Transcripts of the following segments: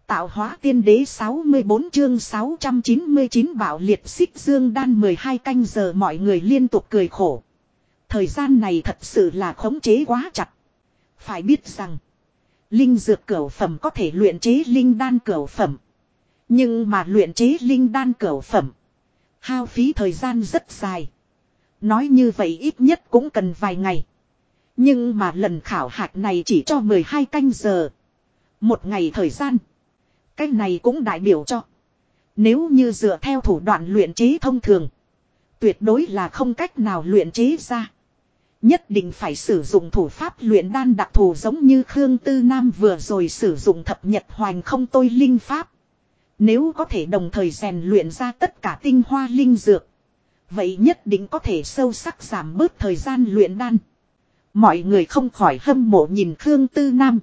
Tạo hóa tiên đế 64 chương 699 bạo liệt xích dương đan 12 canh giờ mọi người liên tục cười khổ. Thời gian này thật sự là khống chế quá chặt. Phải biết rằng, linh dược cửu phẩm có thể luyện chế linh đan cửu phẩm. Nhưng mà luyện chế linh đan cửu phẩm, hao phí thời gian rất dài. Nói như vậy ít nhất cũng cần vài ngày. Nhưng mà lần khảo hạch này chỉ cho 12 canh giờ. Một ngày thời gian. Cái này cũng đại biểu cho, nếu như dựa theo thủ đoạn luyện chế thông thường, tuyệt đối là không cách nào luyện chế ra. Nhất định phải sử dụng thủ pháp luyện đan đặc thù giống như Khương Tư Nam vừa rồi sử dụng thập nhật hoành không tôi linh pháp. Nếu có thể đồng thời rèn luyện ra tất cả tinh hoa linh dược, vậy nhất định có thể sâu sắc giảm bớt thời gian luyện đan. Mọi người không khỏi hâm mộ nhìn Khương Tư Nam.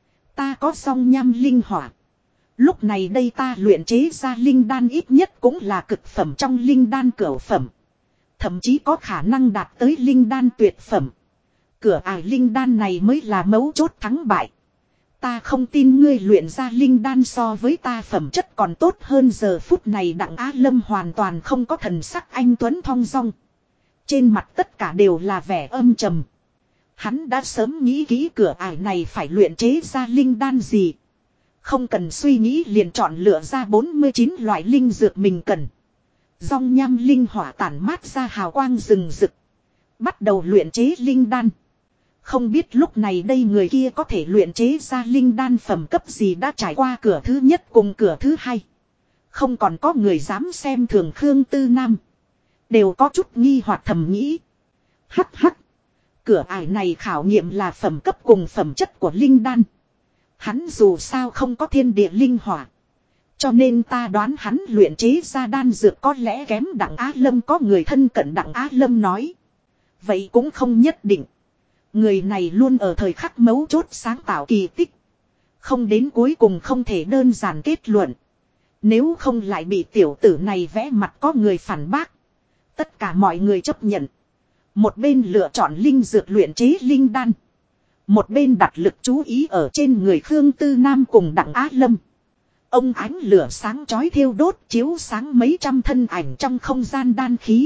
Ta có song nham linh hỏa. Lúc này đây ta luyện chế ra linh đan ít nhất cũng là cực phẩm trong linh đan cửu phẩm. Thậm chí có khả năng đạt tới linh đan tuyệt phẩm. Cửa ải linh đan này mới là mấu chốt thắng bại. Ta không tin ngươi luyện ra linh đan so với ta phẩm chất còn tốt hơn. Giờ phút này Đặng Á Lâm hoàn toàn không có thần sắc anh tuấn thong dong. Trên mặt tất cả đều là vẻ âm trầm. Hắn đã sớm nghĩ kỹ cửa ải này phải luyện chế ra linh đan gì. Không cần suy nghĩ liền chọn lựa ra 49 loại linh dược mình cần. Dòng nham linh hỏa tản mát ra hào quang rừng rực. Bắt đầu luyện chế linh đan. Không biết lúc này đây người kia có thể luyện chế ra linh đan phẩm cấp gì đã trải qua cửa thứ nhất cùng cửa thứ hai. Không còn có người dám xem thường Khương Tư Nam. Đều có chút nghi hoặc thầm nghĩ. Hắc hắc. Cửa ải này khảo nghiệm là phẩm cấp cùng phẩm chất của linh đan. Hắn dù sao không có thiên địa linh hỏa. Cho nên ta đoán hắn luyện chế ra đan dược có lẽ kém Đặng Á Lâm. Có người thân cận Đặng Á Lâm nói. Vậy cũng không nhất định. Người này luôn ở thời khắc mấu chốt sáng tạo kỳ tích. Không đến cuối cùng không thể đơn giản kết luận. Nếu không lại bị tiểu tử này vẽ mặt có người phản bác. Tất cả mọi người chấp nhận. Một bên lựa chọn linh dược luyện chế linh đan. Một bên đặt lực chú ý ở trên người Khương Tư Nam cùng Đặng Á Lâm. Ông ánh lửa sáng chói thiêu đốt chiếu sáng mấy trăm thân ảnh trong không gian đan khí.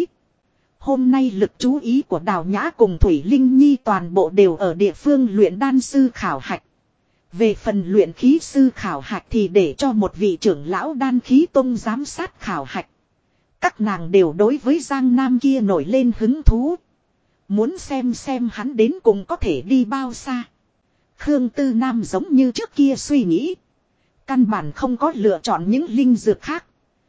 Hôm nay lực chú ý của Đào Nhã cùng Thủy Linh Nhi toàn bộ đều ở địa phương luyện đan sư khảo hạch. Về phần luyện khí sư khảo hạch thì để cho một vị trưởng lão đan khí tông giám sát khảo hạch. Các nàng đều đối với Giang Nam kia nổi lên hứng thú. Muốn xem hắn đến cùng có thể đi bao xa. Khương Tư Nam giống như trước kia suy nghĩ. Căn bản không có lựa chọn những linh dược khác.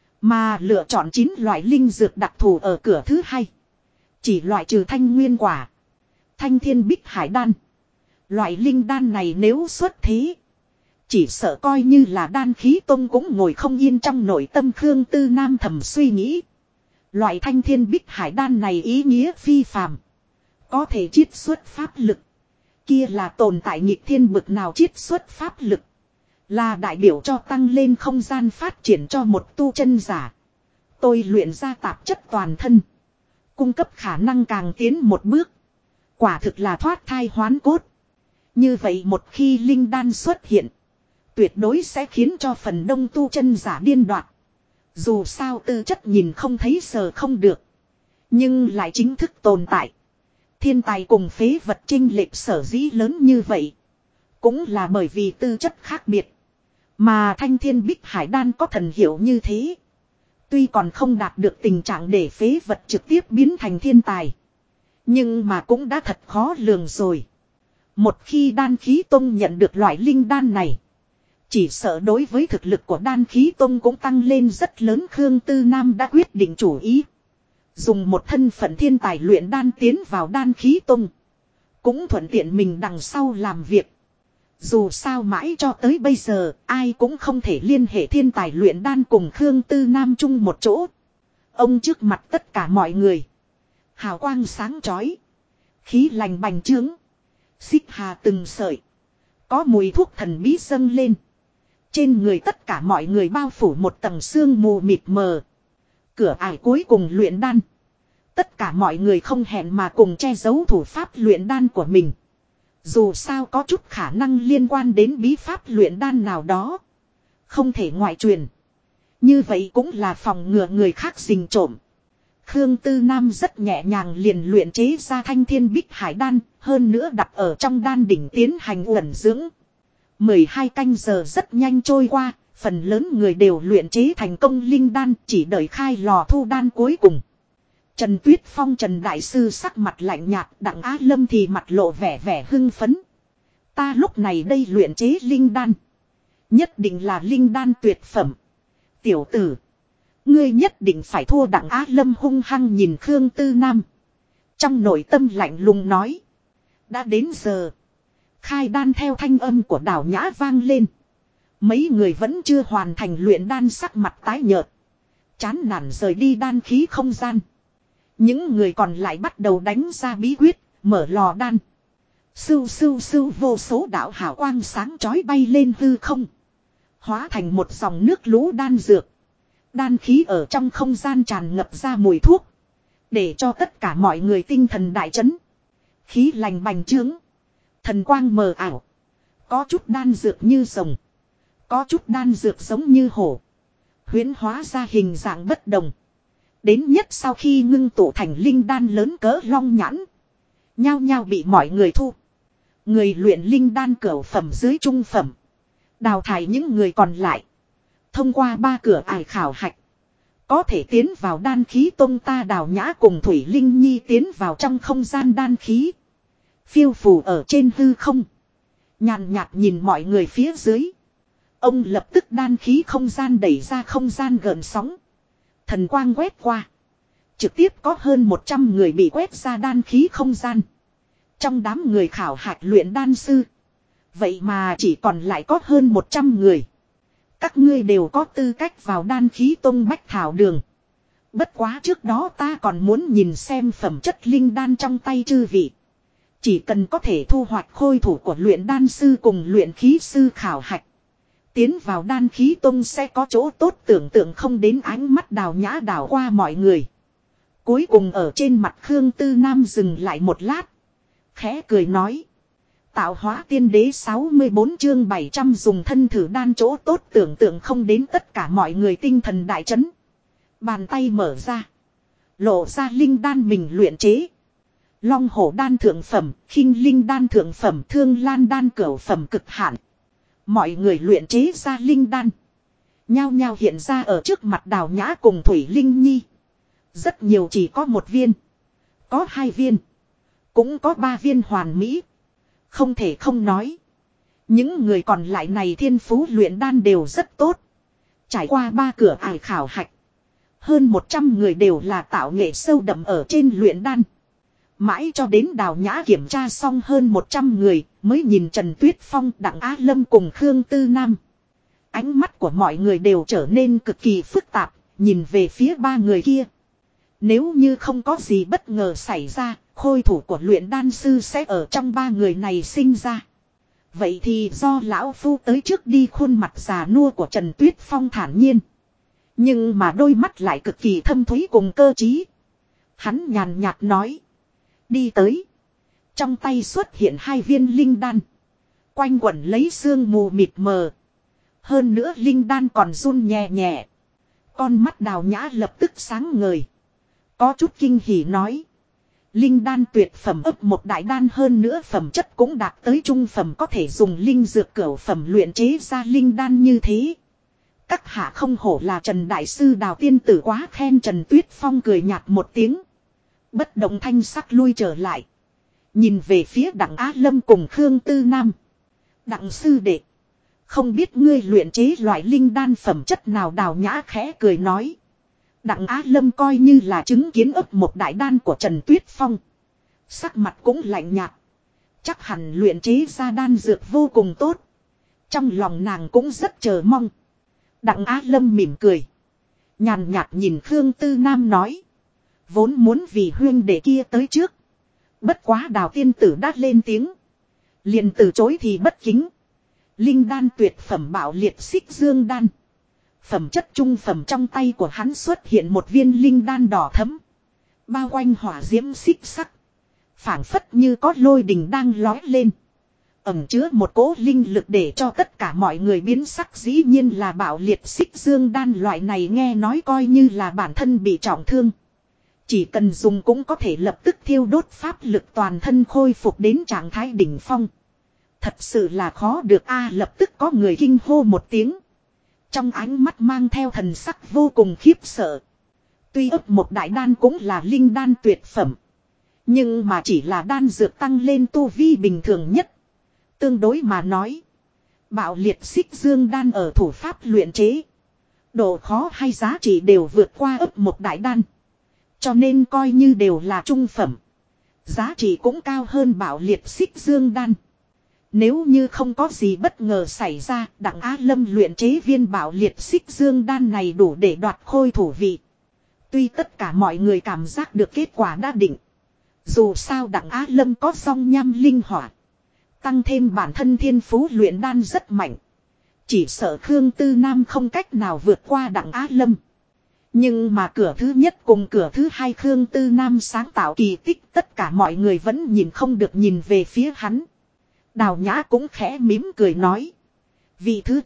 Mà lựa chọn 9 loại linh dược đặc thù ở cửa thứ hai. Chỉ loại trừ thanh nguyên quả. Thanh thiên bích hải đan. Loại linh đan này nếu xuất thế. Chỉ sợ coi như là đan khí tông cũng ngồi không yên trong nội tâm Khương Tư Nam thầm suy nghĩ. Loại thanh thiên bích hải đan này ý nghĩa phi phàm. Có thể chiết xuất pháp lực. Kia là tồn tại nghịch thiên bực nào chiết xuất pháp lực. Là đại biểu cho tăng lên không gian phát triển cho một tu chân giả. Tôi luyện ra tạp chất toàn thân. Cung cấp khả năng càng tiến một bước. Quả thực là thoát thai hoán cốt. Như vậy một khi linh đan xuất hiện. Tuyệt đối sẽ khiến cho phần đông tu chân giả điên đoạt. Dù sao tư chất nhìn không thấy sờ không được. Nhưng lại chính thức tồn tại. Thiên tài cùng phế vật chênh lệch sở dĩ lớn như vậy. Cũng là bởi vì tư chất khác biệt. Mà thanh thiên bích hải đan có thần hiệu như thế. Tuy còn không đạt được tình trạng để phế vật trực tiếp biến thành thiên tài. Nhưng mà cũng đã thật khó lường rồi. Một khi đan khí tông nhận được loại linh đan này. Chỉ sợ đối với thực lực của đan khí tông cũng tăng lên rất lớn. Khương Tư Nam đã quyết định chủ ý. Dùng một thân phận thiên tài luyện đan tiến vào đan khí tông. Cũng thuận tiện mình đằng sau làm việc. Dù sao mãi cho tới bây giờ, ai cũng không thể liên hệ thiên tài luyện đan cùng Khương Tư Nam chung một chỗ. Ông trước mặt tất cả mọi người. Hào quang sáng chói. Khí lành bành trướng. Xích hà từng sợi. Có mùi thuốc thần bí dâng lên. Trên người tất cả mọi người bao phủ một tầng sương mù mịt mờ. Cửa ải cuối cùng luyện đan. Tất cả mọi người không hẹn mà cùng che giấu thủ pháp luyện đan của mình. Dù sao có chút khả năng liên quan đến bí pháp luyện đan nào đó. Không thể ngoại truyền. Như vậy cũng là phòng ngừa người khác rình trộm. Khương Tư Nam rất nhẹ nhàng liền luyện chế ra thanh thiên bích hải đan, hơn nữa đặt ở trong đan đỉnh tiến hành uẩn dưỡng. 12 canh giờ rất nhanh trôi qua, phần lớn người đều luyện chế thành công linh đan, chỉ đợi khai lò thu đan cuối cùng. Trần Tuyết Phong Trần Đại Sư sắc mặt lạnh nhạt, Đặng Á Lâm thì mặt lộ vẻ hưng phấn. Ta lúc này đây luyện chế linh đan. Nhất định là linh đan tuyệt phẩm. Tiểu tử. Ngươi nhất định phải thua. Đặng Á Lâm hung hăng nhìn Khương Tư Nam. Trong nội tâm lạnh lùng nói. Đã đến giờ. Khai đan theo thanh âm của Đào Nhã vang lên. Mấy người vẫn chưa hoàn thành luyện đan sắc mặt tái nhợt. Chán nản rời đi đan khí không gian. Những người còn lại bắt đầu đánh ra bí quyết, mở lò đan. Sưu sưu sưu vô số đạo hào quang sáng chói bay lên hư không. Hóa thành một dòng nước lũ đan dược. Đan khí ở trong không gian tràn ngập ra mùi thuốc. Để cho tất cả mọi người tinh thần đại chấn. Khí lành bành trướng. Thần quang mờ ảo. Có chút đan dược như rồng. Có chút đan dược giống như hổ. Huyễn hóa ra hình dạng bất đồng. Đến nhất sau khi ngưng tụ thành linh đan lớn cỡ long nhãn. Nhao nhao bị mọi người thu. Người luyện linh đan cửu phẩm dưới trung phẩm. Đào thải những người còn lại. Thông qua 3 cửa ải khảo hạch. Có thể tiến vào đan khí tông. Ta Đào Nhã cùng Thủy Linh Nhi tiến vào trong không gian đan khí. Phiêu phù ở trên hư không. Nhàn nhạt nhìn mọi người phía dưới. Ông lập tức đan khí không gian đẩy ra không gian gợn sóng. Thần quang quét qua. Trực tiếp có hơn 100 người bị quét ra đan khí không gian. Trong đám người khảo hạch luyện đan sư. Vậy mà chỉ còn lại có hơn 100 người. Các ngươi đều có tư cách vào đan khí tông bách thảo đường. Bất quá trước đó ta còn muốn nhìn xem phẩm chất linh đan trong tay chư vị. Chỉ cần có thể thu hoạch khôi thủ của luyện đan sư cùng luyện khí sư khảo hạch. Tiến vào đan khí tông sẽ có chỗ tốt tưởng tượng không đến. Ánh mắt Đào Nhã đảo qua mọi người. Cuối cùng ở trên mặt Khương Tư Nam dừng lại một lát. Khẽ cười nói. Tạo hóa tiên đế 64 chương 700 dùng thân thử đan chỗ tốt tưởng tượng không đến. Tất cả mọi người tinh thần đại chấn. Bàn tay mở ra. Lộ ra linh đan mình luyện chế. Long hổ đan thượng phẩm, khinh linh đan thượng phẩm, thương lan đan cửu phẩm cực hạn. Mọi người luyện chế ra linh đan. Nhao nhao hiện ra ở trước mặt Đào Nhã cùng Thủy Linh Nhi. Rất nhiều chỉ có 1 viên. Có 2 viên. Cũng có 3 viên hoàn mỹ. Không thể không nói. Những người còn lại này thiên phú luyện đan đều rất tốt. Trải qua 3 cửa ải khảo hạch. Hơn 100 người đều là tạo nghệ sâu đậm ở trên luyện đan. Mãi cho đến Đào Nhã kiểm tra xong hơn 100 người mới nhìn Trần Tuyết Phong, Đặng Á Lâm cùng Khương Tư Nam. Ánh mắt của mọi người đều trở nên cực kỳ phức tạp, nhìn về phía 3 người kia. Nếu như không có gì bất ngờ xảy ra, khôi thủ của luyện đan sư sẽ ở trong 3 người này sinh ra. Vậy thì do lão phu tới trước đi. Khuôn mặt già nua của Trần Tuyết Phong thản nhiên. Nhưng mà đôi mắt lại cực kỳ thâm thúy cùng cơ trí. Hắn nhàn nhạt nói. Đi tới. Trong tay xuất hiện 2 viên linh đan. Quanh quẩn lấy sương mù mịt mờ. Hơn nữa linh đan còn run nhẹ nhẹ. Con mắt Đào Nhã lập tức sáng ngời. Có chút kinh hỉ nói. Linh đan tuyệt phẩm ấp một đại đan, hơn nữa phẩm chất cũng đạt tới trung phẩm, có thể dùng linh dược cửu phẩm luyện chế ra linh đan như thế. Các hạ không hổ là Trần Đại Sư Đào tiên tử quá khen. Trần Tuyết Phong cười nhạt một tiếng. Bất động thanh sắc lui trở lại. Nhìn về phía Đặng Á Lâm cùng Khương Tư Nam. Đặng sư đệ. Không biết ngươi luyện chế loại linh đan phẩm chất nào? Đào Nhã khẽ cười nói. Đặng Á Lâm coi như là chứng kiến ấp một đại đan của Trần Tuyết Phong. Sắc mặt cũng lạnh nhạt. Chắc hẳn luyện chế ra đan dược vô cùng tốt. Trong lòng nàng cũng rất chờ mong. Đặng Á Lâm mỉm cười. Nhàn nhạt nhìn Khương Tư Nam nói. Vốn muốn vì huyên đệ kia tới trước. Bất quá Đào tiên tử đã lên tiếng. Liền từ chối thì bất kính. Linh đan tuyệt phẩm bạo liệt xích dương đan. Phẩm chất trung phẩm. Trong tay của hắn xuất hiện 1 viên linh đan đỏ thẫm. Bao quanh hỏa diễm xích sắc. Phảng phất như có lôi đình đang lói lên. ẩn chứa một cỗ linh lực để cho tất cả mọi người biến sắc, dĩ nhiên là bạo liệt xích dương đan. Loại này nghe nói coi như là bản thân bị trọng thương, chỉ cần dùng cũng có thể lập tức thiêu đốt pháp lực, toàn thân khôi phục đến trạng thái đỉnh phong. Thật sự là khó được a. Lập tức có người kinh hô một tiếng, trong ánh mắt mang theo thần sắc vô cùng khiếp sợ. Tuy ấp một đại đan cũng là linh đan tuyệt phẩm, nhưng mà chỉ là đan dược tăng lên tu vi bình thường nhất. Tương đối mà nói, bạo liệt xích dương đan ở thủ pháp luyện chế, độ khó hay giá trị đều vượt qua ấp một đại đan, cho nên coi như đều là trung phẩm, giá trị cũng cao hơn bạo liệt xích dương đan. Nếu như không có gì bất ngờ xảy ra, Đặng Á Lâm luyện chế viên bạo liệt xích dương đan này đủ để đoạt khôi thủ vị. Tuy tất cả mọi người cảm giác được kết quả đã định, dù sao Đặng Á Lâm có song nham linh hỏa, tăng thêm bản thân thiên phú luyện đan rất mạnh, chỉ sợ Khương Tư Nam không cách nào vượt qua Đặng Á Lâm. Nhưng mà cửa thứ nhất cùng cửa thứ hai Khương Tư Nam sáng tạo kỳ tích, tất cả mọi người vẫn nhìn không được nhìn về phía hắn. Đào Nhã cũng khẽ mím cười nói, vị thứ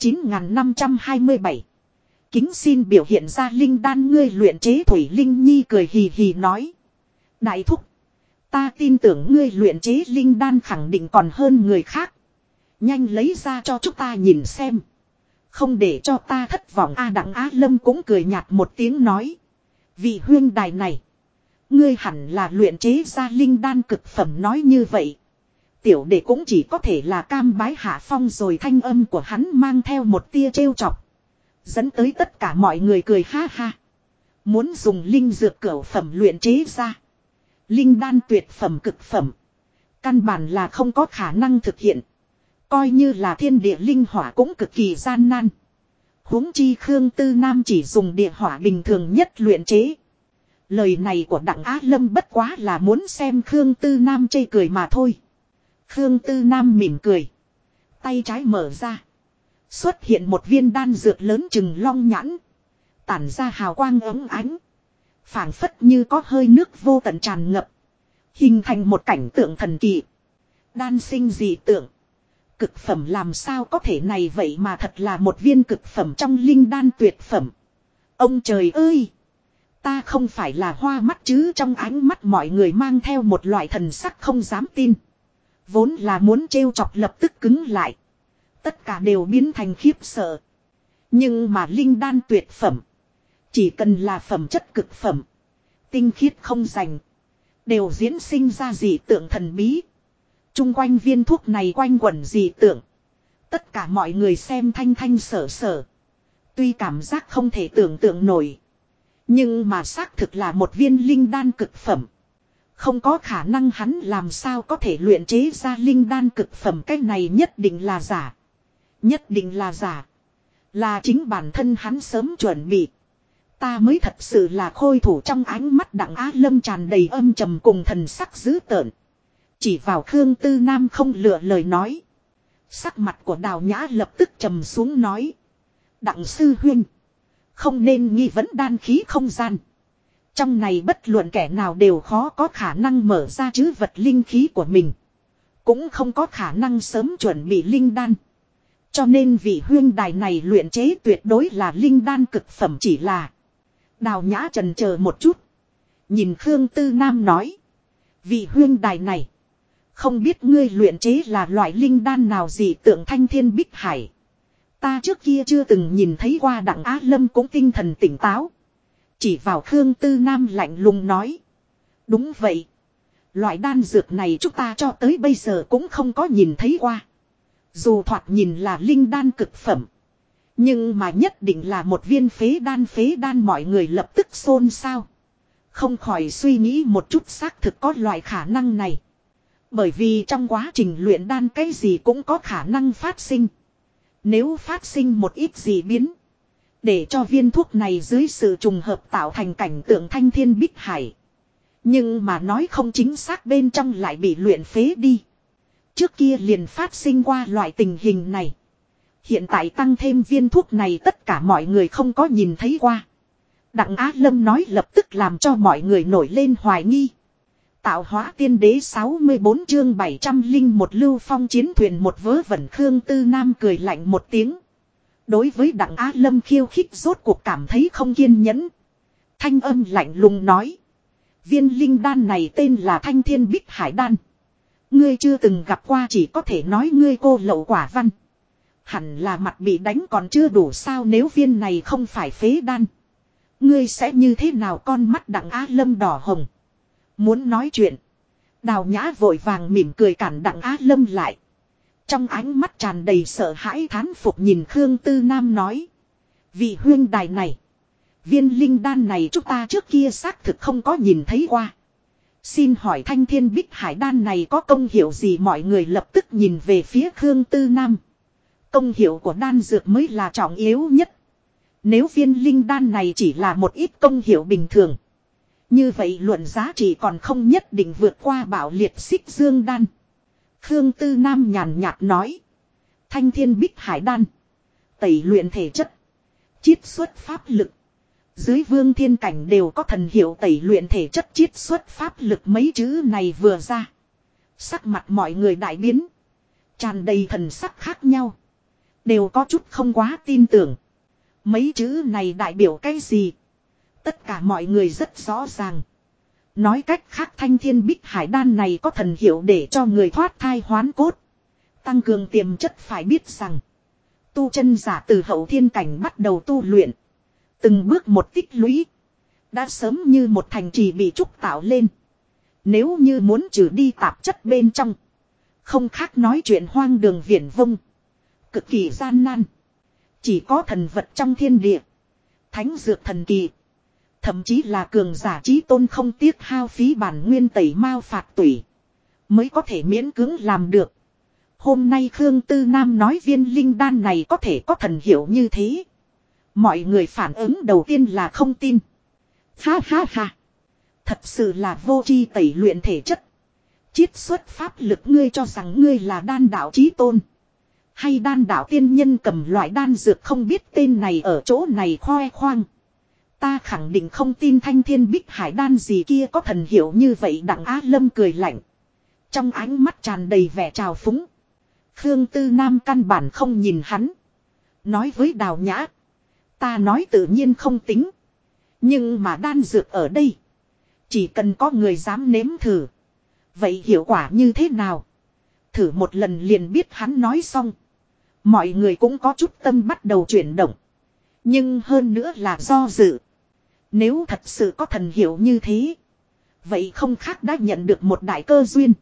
9527, kính xin biểu hiện ra linh đan ngươi luyện chế. Thủy Linh Nhi cười hì hì nói, đại thúc, ta tin tưởng ngươi luyện chế linh đan khẳng định còn hơn người khác, nhanh lấy ra cho chúng ta nhìn xem, không để cho ta thất vọng a. Đặng Á Lâm cũng cười nhạt một tiếng nói, vị huyên đài này, ngươi hẳn là luyện chế ra linh đan cực phẩm. Nói như vậy, tiểu đệ cũng chỉ có thể là cam bái hạ phong rồi. Thanh âm của hắn mang theo một tia trêu chọc, dẫn tới tất cả mọi người cười ha ha. Muốn dùng linh dược cửu phẩm luyện chế ra linh đan tuyệt phẩm cực phẩm, căn bản là không có khả năng thực hiện. Coi như là thiên địa linh hỏa cũng cực kỳ gian nan. Huống chi Khương Tư Nam chỉ dùng địa hỏa bình thường nhất luyện chế. Lời này của Đặng Á Lâm bất quá là muốn xem Khương Tư Nam chê cười mà thôi. Khương Tư Nam mỉm cười, tay trái mở ra, xuất hiện một viên đan dược lớn chừng long nhãn, tản ra hào quang ấm ánh, phảng phất như có hơi nước vô tận tràn ngập, hình thành một cảnh tượng thần kỳ. Đan sinh dị tượng, cực phẩm làm sao có thể này, vậy mà thật là một viên cực phẩm trong linh đan tuyệt phẩm. Ông trời ơi, ta không phải là hoa mắt chứ. Trong ánh mắt mọi người mang theo một loại thần sắc không dám tin, vốn là muốn trêu chọc lập tức cứng lại, tất cả đều biến thành khiếp sợ. Nhưng mà linh đan tuyệt phẩm, chỉ cần là phẩm chất cực phẩm, tinh khiết không rành, đều diễn sinh ra dị tượng thần bí. Trung quanh viên thuốc này quanh quẩn dị tượng, tất cả mọi người xem thanh thanh sở sở. Tuy cảm giác không thể tưởng tượng nổi, nhưng mà xác thực là một viên linh đan cực phẩm. Không có khả năng, hắn làm sao có thể luyện chế ra linh đan cực phẩm. Cái này nhất định là giả. Nhất định là giả. Là chính bản thân hắn sớm chuẩn bị. Ta mới thật sự là khôi thủ. Trong ánh mắt Đặng Á Lâm tràn đầy âm trầm cùng thần sắc dữ tợn, chỉ vào Khương Tư Nam không lựa lời nói. Sắc mặt của Đào Nhã lập tức trầm xuống nói, Đặng sư huynh, không nên nghi vấn đan khí không gian. Trong này bất luận kẻ nào đều khó có khả năng mở ra chứ vật linh khí của mình, cũng không có khả năng sớm chuẩn bị linh đan. Cho nên vị huyên đài này luyện chế tuyệt đối là linh đan cực phẩm. Chỉ là Đào Nhã chần chờ một chút, nhìn Khương Tư Nam nói, vị huyên đài này, không biết ngươi luyện chế là loại linh đan nào dị tượng thanh thiên bích hải. Ta trước kia chưa từng nhìn thấy qua. Đặng Á Lâm cũng tinh thần tỉnh táo, chỉ vào Khương Tư Nam lạnh lùng nói, đúng vậy, loại đan dược này chúng ta cho tới bây giờ cũng không có nhìn thấy qua. Dù thoạt nhìn là linh đan cực phẩm, nhưng mà nhất định là một viên phế đan. Phế đan, mọi người lập tức xôn xao, không khỏi suy nghĩ một chút, xác thực có loại khả năng này. Bởi vì trong quá trình luyện đan cái gì cũng có khả năng phát sinh. Nếu phát sinh một ít gì biến, để cho viên thuốc này dưới sự trùng hợp tạo thành cảnh tượng thanh thiên bích hải, nhưng mà nói không chính xác bên trong lại bị luyện phế đi. Trước kia liền phát sinh qua loại tình hình này. Hiện tại tăng thêm viên thuốc này tất cả mọi người không có nhìn thấy qua. Đặng Á Lâm nói lập tức làm cho mọi người nổi lên hoài nghi. Tạo hóa tiên đế 64 chương 701 lưu phong chiến thuyền một vớ vẩn. Khương Tư Nam cười lạnh một tiếng. Đối với Đặng Á Lâm khiêu khích rốt cuộc cảm thấy không kiên nhẫn. Thanh âm lạnh lùng nói. Viên linh đan này tên là Thanh Thiên Bích Hải Đan. Ngươi chưa từng gặp qua, chỉ có thể nói ngươi cô lậu quả văn. Hẳn là mặt bị đánh còn chưa đủ sao, nếu viên này không phải phế đan. Ngươi sẽ như thế nào? Con mắt Đặng Á Lâm đỏ hồng. Muốn nói chuyện. Đào Nhã vội vàng mỉm cười cản Đặng Á Lâm lại. Trong ánh mắt tràn đầy sợ hãi thán phục nhìn Khương Tư Nam nói. Vị huyên đài này. Viên linh đan này chúng ta trước kia xác thực không có nhìn thấy qua. Xin hỏi Thanh Thiên Bích Hải Đan này có công hiệu gì? Mọi người lập tức nhìn về phía Khương Tư Nam. Công hiệu của đan dược mới là trọng yếu nhất. Nếu viên linh đan này chỉ là một ít công hiệu bình thường. Như vậy luận giá trị còn không nhất định vượt qua Bảo Liệt Xích Dương Đan. Khương Tư Nam nhàn nhạt nói. Thanh Thiên Bích Hải Đan. Tẩy luyện thể chất. Chiết xuất pháp lực. Dưới vương thiên cảnh đều có thần hiệu tẩy luyện thể chất chiết xuất pháp lực. Mấy chữ này vừa ra. Sắc mặt mọi người đại biến. Tràn đầy thần sắc khác nhau. Đều có chút không quá tin tưởng. Mấy chữ này đại biểu cái gì? Tất cả mọi người rất rõ ràng. Nói cách khác, Thanh Thiên Bích Hải Đan này có thần hiệu để cho người thoát thai hoán cốt. Tăng cường tiềm chất. Phải biết rằng tu chân giả từ hậu thiên cảnh bắt đầu tu luyện. Từng bước một tích lũy. Đã sớm như một thành trì bị trúc tạo lên. Nếu như muốn trừ đi tạp chất bên trong. Không khác nói chuyện hoang đường viển vông. Cực kỳ gian nan. Chỉ có thần vật trong thiên địa. Thánh dược thần kỳ. Thậm chí là cường giả chí tôn không tiếc hao phí bản nguyên tẩy mao phạt tủy. Mới có thể miễn cưỡng làm được. Hôm nay Khương Tư Nam nói viên linh đan này có thể có thần hiệu như thế. Mọi người phản ứng đầu tiên là không tin. Ha ha ha. Thật sự là vô tri tẩy luyện thể chất. Chiết xuất pháp lực. Ngươi cho rằng ngươi là đan đạo chí tôn. Hay đan đạo tiên nhân cầm loại đan dược không biết tên này ở chỗ này khoe khoang. Ta khẳng định không tin Thanh Thiên Bích Hải Đan gì kia có thần hiệu như vậy. Đặng Á Lâm cười lạnh. Trong ánh mắt tràn đầy vẻ trào phúng. Khương Tư Nam căn bản không nhìn hắn. Nói với Đào Nhã. Ta nói tự nhiên không tính. Nhưng mà đan dược ở đây. Chỉ cần có người dám nếm thử. Vậy hiệu quả như thế nào? Thử một lần liền biết. Hắn nói xong. Mọi người cũng có chút tâm bắt đầu chuyển động. Nhưng hơn nữa là do dự. Nếu thật sự có thần hiệu như thế. Vậy không khác đã nhận được một đại cơ duyên.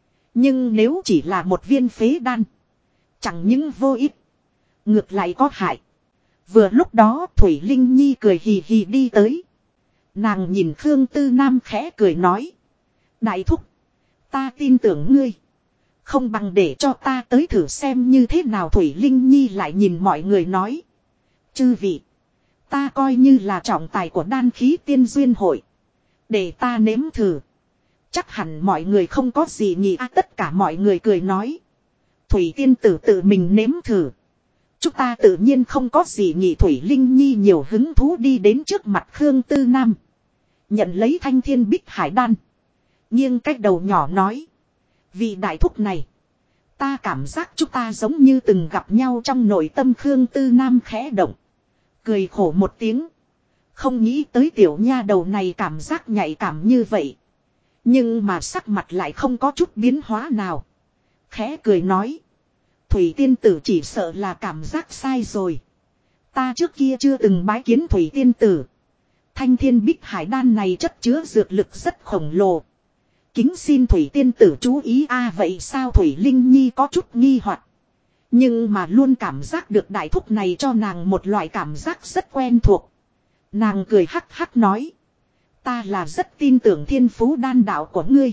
Nhưng nếu chỉ là một viên phế đan. Chẳng những vô ích. Ngược lại có hại. Vừa lúc đó Thủy Linh Nhi cười hì hì đi tới. Nàng nhìn Khương Tư Nam khẽ cười nói. Đại thúc. Ta tin tưởng ngươi. Không bằng để cho ta tới thử xem như thế nào. Thủy Linh Nhi lại nhìn mọi người nói. Chư vị. Ta coi như là trọng tài của đan khí tiên duyên hội. Để ta nếm thử. Chắc hẳn mọi người không có gì nhỉ. Tất cả mọi người cười nói. Thủy tiên tử tự mình nếm thử. Chúng ta tự nhiên không có gì nhỉ. Thủy Linh Nhi nhiều hứng thú đi đến trước mặt Khương Tư Nam. Nhận lấy Thanh Thiên Bích Hải Đan. Nghiêng cách đầu nhỏ nói. Vị đại thúc này. Ta cảm giác chúng ta giống như từng gặp nhau trong nội tâm. Khương Tư Nam khẽ động. Cười khổ một tiếng. Không nghĩ tới tiểu nha đầu này cảm giác nhạy cảm như vậy. Nhưng mà sắc mặt lại không có chút biến hóa nào. Khẽ cười nói. Thủy tiên tử chỉ sợ là cảm giác sai rồi. Ta trước kia chưa từng bái kiến Thủy tiên tử. Thanh Thiên Bích Hải Đan này chất chứa dược lực rất khổng lồ. Kính xin Thủy tiên tử chú ý. Vậy sao? Thủy Linh Nhi có chút nghi hoặc. Nhưng mà luôn cảm giác được đại thúc này cho nàng một loại cảm giác rất quen thuộc. Nàng cười hắc hắc nói. Ta là rất tin tưởng thiên phú đan đạo của ngươi.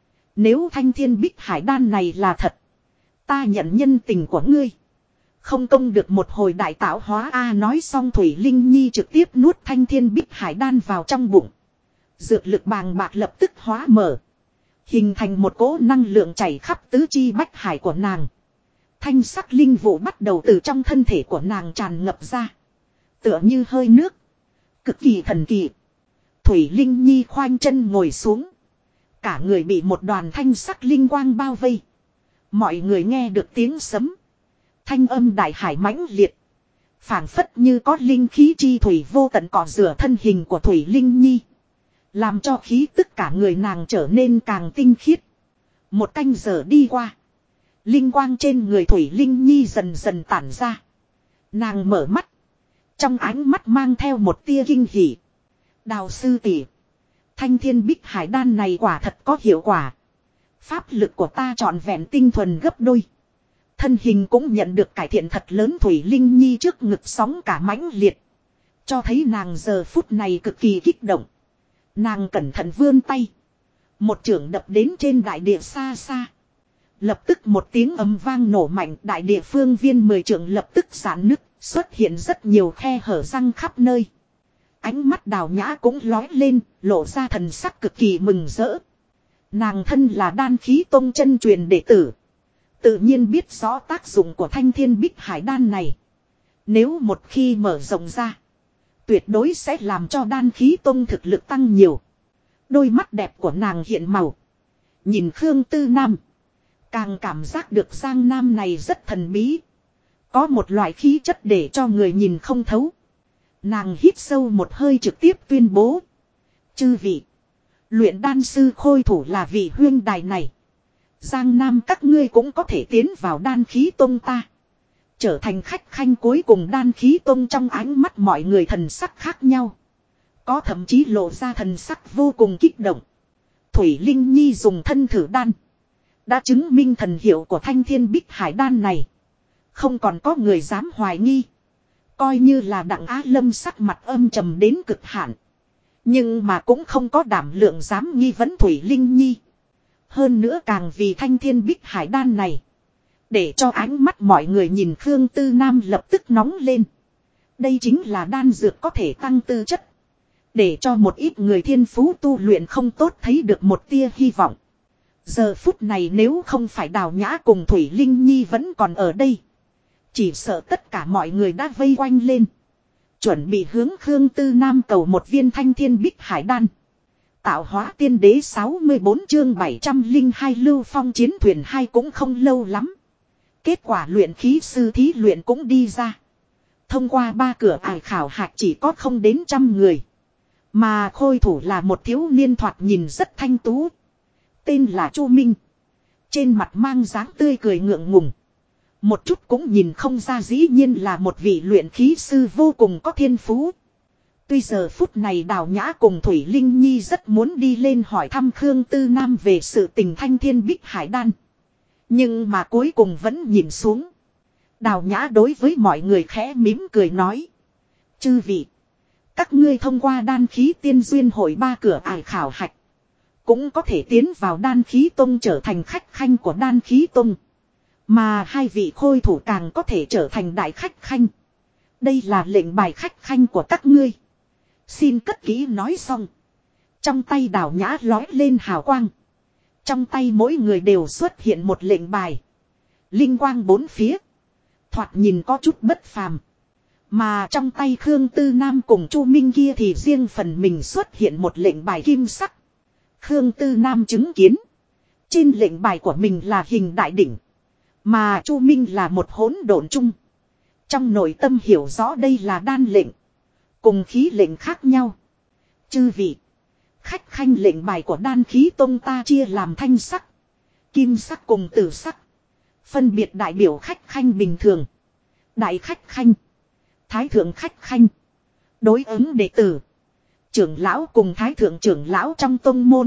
Nếu Thanh Thiên Bích Hải Đan này là thật. Ta nhận nhân tình của ngươi. Không công được một hồi đại tạo hóa. Nói xong Thủy Linh Nhi trực tiếp nuốt Thanh Thiên Bích Hải Đan vào trong bụng. Dược lực bàng bạc lập tức hóa mở. Hình thành một cỗ năng lượng chảy khắp tứ chi bách hải của nàng. Thanh sắc linh vụ bắt đầu từ trong thân thể của nàng tràn ngập ra. Tựa như hơi nước. Cực kỳ thần kỳ. Thủy Linh Nhi khoanh chân ngồi xuống. Cả người bị một đoàn thanh sắc linh quang bao vây. Mọi người nghe được tiếng sấm. Thanh âm đại hải mãnh liệt. Phảng phất như có linh khí chi thủy vô tận cỏ rửa thân hình của Thủy Linh Nhi. Làm cho khí tức cả người nàng trở nên càng tinh khiết. Một canh giờ đi qua. Linh quang trên người Thủy Linh Nhi dần dần tản ra. Nàng mở mắt. Trong ánh mắt mang theo một tia kinh hỉ. Đào sư tỷ, Thanh Thiên Bích Hải đan này quả thật có hiệu quả. Pháp lực của ta trọn vẹn tinh thuần gấp đôi. Thân hình cũng nhận được cải thiện thật lớn. Thủy Linh Nhi trước ngực sóng cả mãnh liệt. Cho thấy nàng giờ phút này cực kỳ kích động. Nàng cẩn thận vươn tay. Một chưởng đập đến trên đại địa xa xa. Lập tức một tiếng ầm vang nổ mạnh. Đại địa phương viên 10 trượng lập tức giãn nứt. Xuất hiện rất nhiều khe hở răng khắp nơi. Ánh mắt Đào Nhã cũng lói lên. Lộ ra thần sắc cực kỳ mừng rỡ. Nàng thân là Đan Khí Tông chân truyền đệ tử. Tự nhiên biết rõ tác dụng của Thanh Thiên Bích Hải đan này. Nếu một khi mở rộng ra, tuyệt đối sẽ làm cho Đan Khí Tông thực lực tăng nhiều. Đôi mắt đẹp của nàng hiện màu. Nhìn Khương Tư Nam, càng cảm giác được Giang Nam này rất thần bí. Có một loại khí chất để cho người nhìn không thấu. Nàng hít sâu một hơi trực tiếp tuyên bố. Chư vị, luyện đan sư Khôi Thủ là vị huyên đài này. Giang Nam các ngươi cũng có thể tiến vào Đan Khí Tông ta. Trở thành khách khanh cuối cùng Đan Khí Tông. Trong ánh mắt mọi người thần sắc khác nhau. Có thậm chí lộ ra thần sắc vô cùng kích động. Thủy Linh Nhi dùng thân thử đan. Đã chứng minh thần hiệu của Thanh Thiên Bích Hải đan này. Không còn có người dám hoài nghi. Coi như là Đặng Á Lâm sắc mặt âm trầm đến cực hạn. Nhưng mà cũng không có đảm lượng dám nghi vấn Thủy Linh Nhi. Hơn nữa càng vì Thanh Thiên Bích Hải đan này. Để cho ánh mắt mọi người nhìn Khương Tư Nam lập tức nóng lên. Đây chính là đan dược có thể tăng tư chất. Để cho một ít người thiên phú tu luyện không tốt thấy được một tia hy vọng. Giờ phút này nếu không phải Đào Nhã cùng Thủy Linh Nhi vẫn còn ở đây. Chỉ sợ tất cả mọi người đã vây quanh lên. Chuẩn bị hướng Khương Tư Nam cầu một viên Thanh Thiên Bích Hải đan. Tạo hóa tiên đế 64 chương 702 Lưu Phong chiến thuyền 2 cũng không lâu lắm. Kết quả luyện khí sư thí luyện cũng đi ra. Thông qua 3 cửa ải khảo hạch chỉ có không đến 100 người. Mà Khôi Thủ là một thiếu niên thoạt nhìn rất thanh tú. Tên là Chu Minh. Trên mặt mang dáng tươi cười ngượng ngùng. Một chút cũng nhìn không ra dĩ nhiên là một vị luyện khí sư vô cùng có thiên phú. Tuy giờ phút này Đào Nhã cùng Thủy Linh Nhi rất muốn đi lên hỏi thăm Khương Tư Nam về sự tình Thanh Thiên Bích Hải đan. Nhưng mà cuối cùng vẫn nhìn xuống. Đào Nhã đối với mọi người khẽ mỉm cười nói. Chư vị, các ngươi thông qua Đan Khí Tiên Duyên hội 3 cửa ải khảo hạch. Cũng có thể tiến vào Đan Khí Tông trở thành khách khanh của Đan Khí Tông. Mà 2 vị Khôi Thủ càng có thể trở thành đại khách khanh. Đây là lệnh bài khách khanh của các ngươi. Xin cất kỹ nói xong. Trong tay Đào Nhã lói lên hào quang. Trong tay mỗi người đều xuất hiện một lệnh bài. Linh quang 4 phía. Thoạt nhìn có chút bất phàm. Mà trong tay Khương Tư Nam cùng Chu Minh kia thì riêng phần mình xuất hiện một lệnh bài kim sắc. Khương Tư Nam chứng kiến. Trên lệnh bài của mình là hình đại đỉnh. Mà Chu Minh là một hỗn độn chung. Trong nội tâm hiểu rõ đây là đan lệnh. Cùng khí lệnh khác nhau. Chư vị, khách khanh lệnh bài của Đan Khí Tông ta chia làm thanh sắc, kim sắc cùng tử sắc. Phân biệt đại biểu khách khanh bình thường, đại khách khanh, thái thượng khách khanh. Đối ứng đệ tử, trưởng lão cùng thái thượng trưởng lão trong tông môn.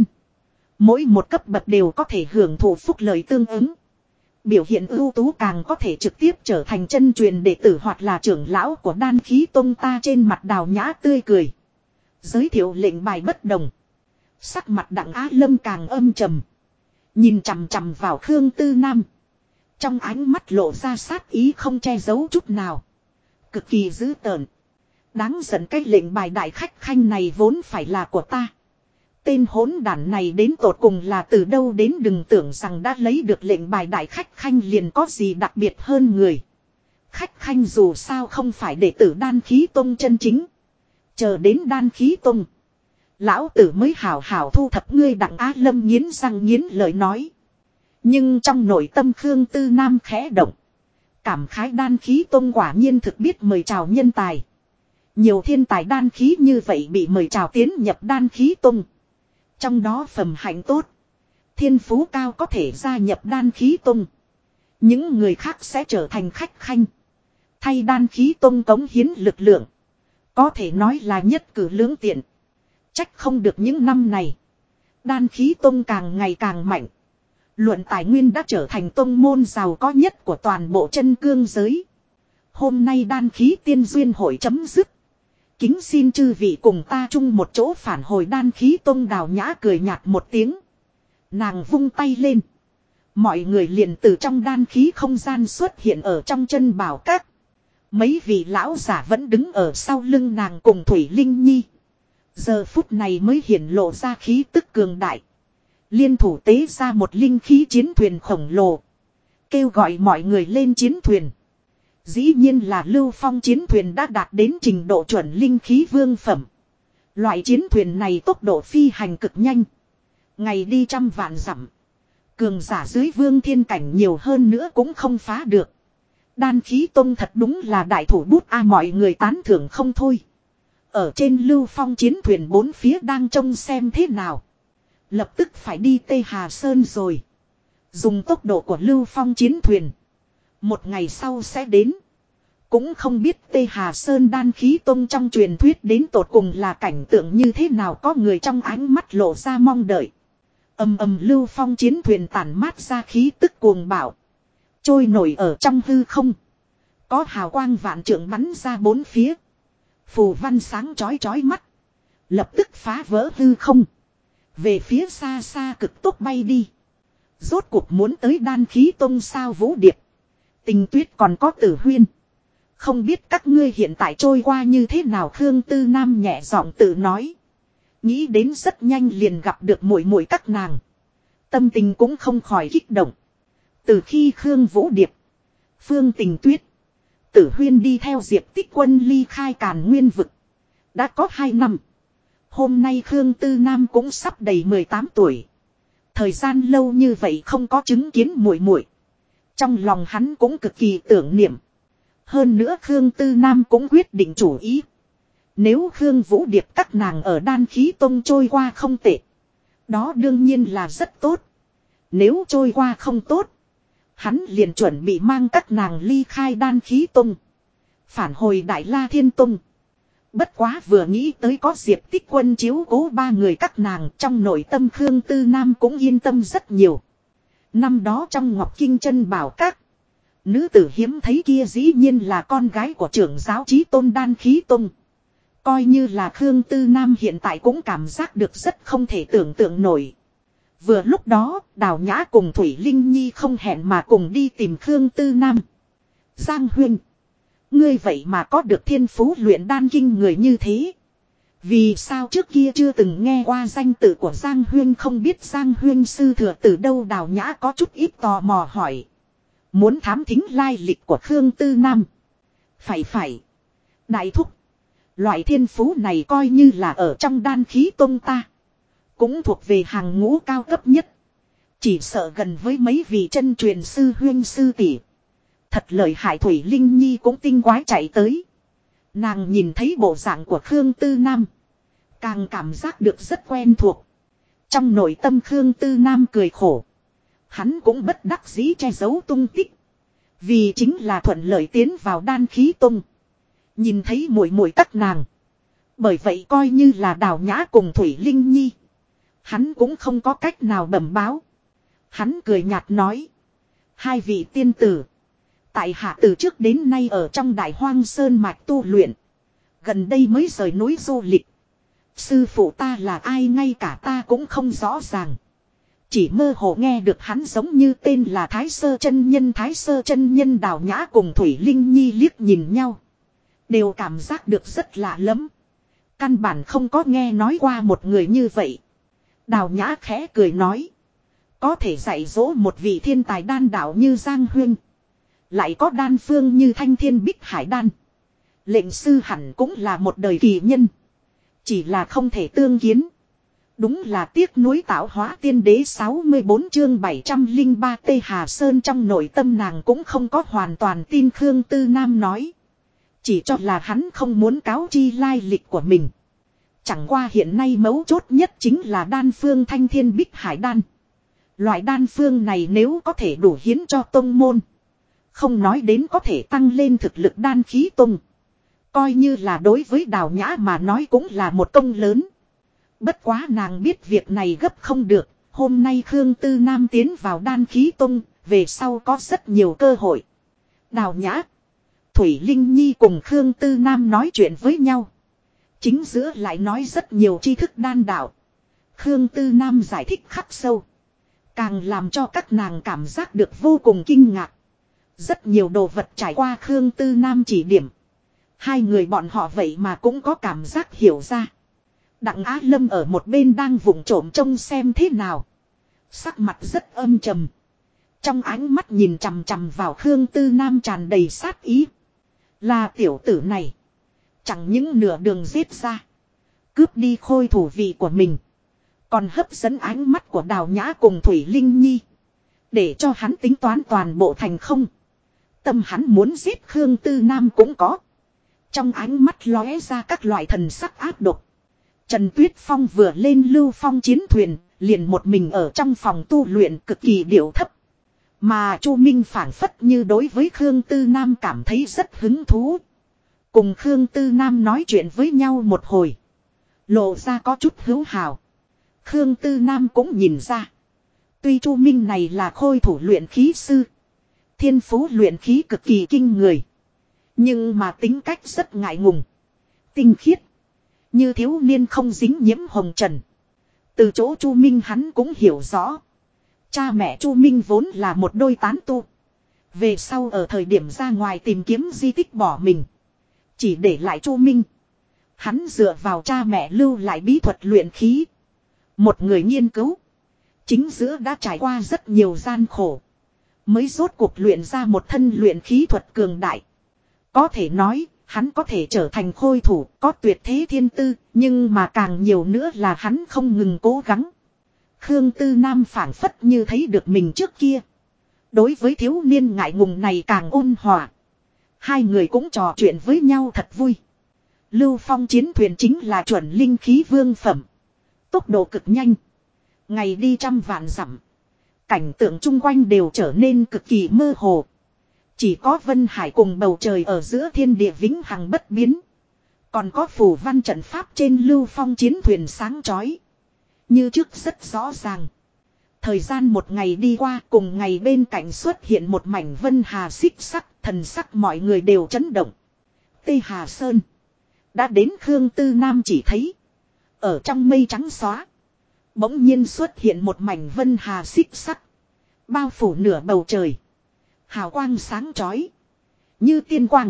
Mỗi một cấp bậc đều có thể hưởng thụ phúc lợi tương ứng. Biểu hiện ưu tú càng có thể trực tiếp trở thành chân truyền đệ tử hoặc là trưởng lão của Đan Khí Tông ta. Trên mặt Đào Nhã tươi cười. Giới thiệu lệnh bài bất đồng. Sắc mặt Đặng Á Lâm càng âm trầm. Nhìn chằm chằm vào Khương Tư Nam. Trong ánh mắt lộ ra sát ý không che giấu chút nào. Cực kỳ dữ tợn. Đáng giận cái lệnh bài đại khách khanh này vốn phải là của ta. Tên hỗn đản này đến tột cùng là từ đâu đến, đừng tưởng rằng đã lấy được lệnh bài đại khách khanh liền có gì đặc biệt hơn người. Khách khanh dù sao không phải đệ tử Đan Khí Tông chân chính. Chờ đến Đan Khí Tông, Lão tử mới hảo hảo thu thập ngươi. Đặng Á Lâm nghiến răng nghiến lợi nói. Nhưng trong nội tâm Khương Tư Nam khẽ động. Cảm khái đan khí tông quả nhiên thực biết mời chào nhân tài. Nhiều thiên tài đan khí như vậy bị mời chào tiến nhập đan khí tông. Trong đó phẩm hạnh tốt. Thiên phú cao có thể gia nhập đan khí tông. Những người khác sẽ trở thành khách khanh. Thay đan khí tông cống hiến lực lượng. Có thể nói là nhất cử lưỡng tiện. Trách không được những năm này. Đan khí tông càng ngày càng mạnh. Luận tài nguyên đã trở thành tông môn giàu có nhất của toàn bộ chân cương giới. Hôm nay đan khí tiên duyên hội chấm dứt. Kính xin chư vị cùng ta chung một chỗ phản hồi đan khí tông. Đào Nhã cười nhạt một tiếng. Nàng vung tay lên. Mọi người liền từ trong đan khí không gian xuất hiện ở trong chân bảo các. Mấy vị lão giả vẫn đứng ở sau lưng nàng cùng Thủy Linh Nhi. Giờ phút này mới hiển lộ ra khí tức cường đại. Liên thủ tế ra một linh khí chiến thuyền khổng lồ. Kêu gọi mọi người lên chiến thuyền. Dĩ nhiên là Lưu Phong chiến thuyền đã đạt đến trình độ chuẩn linh khí vương phẩm. Loại chiến thuyền này tốc độ phi hành cực nhanh. Ngày đi trăm vạn dặm. Cường giả dưới vương thiên cảnh nhiều hơn nữa cũng không phá được. Đan khí tông thật đúng là đại thủ bút a, mọi người tán thưởng không thôi. Ở trên Lưu Phong chiến thuyền bốn phía đang trông xem thế nào. Lập tức phải đi Tây Hà Sơn rồi. Dùng tốc độ của Lưu Phong chiến thuyền. Một ngày sau sẽ đến. Cũng không biết Tây Hà Sơn đan khí tông trong truyền thuyết đến tột cùng là cảnh tượng như thế nào, có người trong ánh mắt lộ ra mong đợi. Ầm ầm, Lưu Phong chiến thuyền tản mát ra khí tức cuồng bạo. Trôi nổi ở trong hư không. Có hào quang vạn trượng bắn ra bốn phía. Phù văn sáng chói chói mắt. Lập tức phá vỡ hư không. Về phía xa xa cực tốc bay đi. Rốt cuộc muốn tới đan khí tông sao Vũ Điệp. Tình Tuyết còn có Tử Huyên. Không biết các ngươi hiện tại trôi qua như thế nào. Khương Tư Nam nhẹ giọng tự nói. Nghĩ đến rất nhanh liền gặp được muội muội các nàng. Tâm tình cũng không khỏi kích động. Từ khi Khương Vũ Điệp, Phương Tình Tuyết, Tử Huyên đi theo Diệp Tích Quân ly khai Càn Nguyên vực. Đã có 2 năm. Hôm nay Khương Tư Nam cũng sắp đầy 18 tuổi. Thời gian lâu như vậy không có chứng kiến muội muội. Trong lòng hắn cũng cực kỳ tưởng niệm. Hơn nữa Khương Tư Nam cũng quyết định chủ ý. Nếu Khương Vũ Điệp các nàng ở đan khí tông trôi qua không tệ. Đó đương nhiên là rất tốt. Nếu trôi qua không tốt. Hắn liền chuẩn bị mang các nàng ly khai đan khí tông. Phản hồi Đại La Thiên Tông. Bất quá vừa nghĩ tới có Diệp Tích Quân chiếu cố 3 người các nàng, trong nội tâm Khương Tư Nam cũng yên tâm rất nhiều. Năm đó trong Ngọc Kinh Chân Bảo Các, nữ tử hiếm thấy kia dĩ nhiên là con gái của trưởng giáo Chí Tôn đan khí tông. Coi như là Khương Tư Nam hiện tại cũng cảm giác được rất không thể tưởng tượng nổi. Vừa lúc đó, Đào Nhã cùng Thủy Linh Nhi không hẹn mà cùng đi tìm Khương Tư Nam. Giang Huynh, ngươi vậy mà có được thiên phú luyện đan kinh người như thế. Vì sao trước kia chưa từng nghe qua danh tự của Giang Huynh, không biết Giang Huynh sư thừa từ đâu? Đào Nhã có chút ít tò mò hỏi. Muốn thám thính lai lịch của Khương Tư Nam. Phải. Đại thúc, loại thiên phú này coi như là ở trong đan khí tông ta. Cũng thuộc về hàng ngũ cao cấp nhất. Chỉ sợ gần với mấy vị chân truyền sư huynh sư tỷ. Thật lợi hại. Thủy Linh Nhi cũng tinh quái chạy tới. Nàng nhìn thấy bộ dạng của Khương Tư Nam. Càng cảm giác được rất quen thuộc. Trong nội tâm Khương Tư Nam cười khổ. Hắn cũng bất đắc dĩ che giấu tung tích. Vì chính là thuận lợi tiến vào đan khí tông. Nhìn thấy muội muội các nàng. Bởi vậy coi như là Đào Nhã cùng Thủy Linh Nhi. Hắn cũng không có cách nào bẩm báo. Hắn cười nhạt nói. 2 vị tiên tử. Tại hạ từ trước đến nay ở trong Đại Hoang Sơn mạch tu luyện. Gần đây mới rời núi du lịch. Sư phụ ta là ai ngay cả ta cũng không rõ ràng. Chỉ mơ hồ nghe được hắn giống như tên là Thái Sơ chân nhân. Thái Sơ chân nhân. Đào Nhã cùng Thủy Linh Nhi liếc nhìn nhau. Đều cảm giác được rất lạ lắm. Căn bản không có nghe nói qua một người như vậy. Đào Nhã khẽ cười nói. Có thể dạy dỗ một vị thiên tài đan đạo như Giang Huynh. Lại có đan phương như Thanh Thiên Bích Hải Đan. Lệnh sư hẳn cũng là một đời kỳ nhân. Chỉ là không thể tương kiến. Đúng là tiếc nuối tạo hóa tiên đế 64 chương 703 Tây Hà Sơn trong nội tâm nàng cũng không có hoàn toàn tin Khương Tư Nam nói. Chỉ cho là hắn không muốn cáo chi lai lịch của mình. Chẳng qua hiện nay mấu chốt nhất chính là đan phương thanh thiên bích hải đan. Loại đan phương này nếu có thể đủ hiến cho tông môn. Không nói đến có thể tăng lên thực lực đan khí tông. Coi như là đối với Đào Nhã mà nói cũng là một công lớn. Bất quá nàng biết việc này gấp không được. Hôm nay Khương Tư Nam tiến vào đan khí tông. Về sau có rất nhiều cơ hội. Đào Nhã, Thủy Linh Nhi cùng Khương Tư Nam nói chuyện với nhau. Chính giữa lại nói rất nhiều tri thức đan đạo. Khương Tư Nam giải thích khắc sâu. Càng làm cho các nàng cảm giác được vô cùng kinh ngạc. Rất nhiều đồ vật trải qua Khương Tư Nam chỉ điểm. Hai người bọn họ vậy mà cũng có cảm giác hiểu ra. Đặng Á Lâm ở một bên đang vụng trộm trông xem thế nào. Sắc mặt rất âm trầm. Trong ánh mắt nhìn chằm chằm vào Khương Tư Nam tràn đầy sát ý. Là tiểu tử này. Chẳng những nửa đường giết ra. Cướp đi khôi thủ vị của mình. Còn hấp dẫn ánh mắt của Đào Nhã cùng Thủy Linh Nhi. Để cho hắn tính toán toàn bộ thành không. Tâm hắn muốn giết Khương Tư Nam cũng có. Trong ánh mắt lóe ra các loại thần sắc ác độc. Trần Tuyết Phong vừa lên Lưu Phong chiến thuyền. Liền một mình ở trong phòng tu luyện cực kỳ điệu thấp. Mà Chu Minh phảng phất như đối với Khương Tư Nam cảm thấy rất hứng thú. Cùng Khương Tư Nam nói chuyện với nhau một hồi. Lộ ra có chút hữu hào. Khương Tư Nam cũng nhìn ra. Tuy Chu Minh này là khôi thủ luyện khí sư. Thiên phú luyện khí cực kỳ kinh người. Nhưng mà tính cách rất ngại ngùng. Tinh khiết. Như thiếu niên không dính nhiễm hồng trần. Từ chỗ Chu Minh hắn cũng hiểu rõ. Cha mẹ Chu Minh vốn là một đôi tán tu. Về sau ở thời điểm ra ngoài tìm kiếm di tích bỏ mình. Chỉ để lại Chu Minh. Hắn dựa vào cha mẹ lưu lại bí thuật luyện khí. Một người nghiên cứu. Chính giữa đã trải qua rất nhiều gian khổ. Mới rốt cuộc luyện ra một thân luyện khí thuật cường đại. Có thể nói, hắn có thể trở thành khôi thủ, có tuyệt thế thiên tư, nhưng mà càng nhiều nữa là hắn không ngừng cố gắng. Khương Tư Nam phảng phất như thấy được mình trước kia. Đối với thiếu niên ngại ngùng này càng ôn hòa. Hai người cũng trò chuyện với nhau thật vui. Lưu Phong chiến thuyền chính là chuẩn linh khí vương phẩm. Tốc độ cực nhanh. Ngày đi trăm vạn dặm. Cảnh tượng chung quanh đều trở nên cực kỳ mơ hồ. Chỉ có Vân Hải cùng bầu trời ở giữa thiên địa vĩnh hằng bất biến. Còn có phù văn trận pháp trên Lưu Phong chiến thuyền sáng chói. Như trước rất rõ ràng. Thời gian một ngày đi qua, cùng ngày bên cạnh xuất hiện một mảnh vân hà xích sắc, thần sắc mọi người đều chấn động. Tây Hà Sơn. Đã đến Khương Tư Nam chỉ thấy. Ở trong mây trắng xóa. Bỗng nhiên xuất hiện một mảnh vân hà xích sắc. Bao phủ nửa bầu trời. Hào quang sáng chói. Như tiên quang.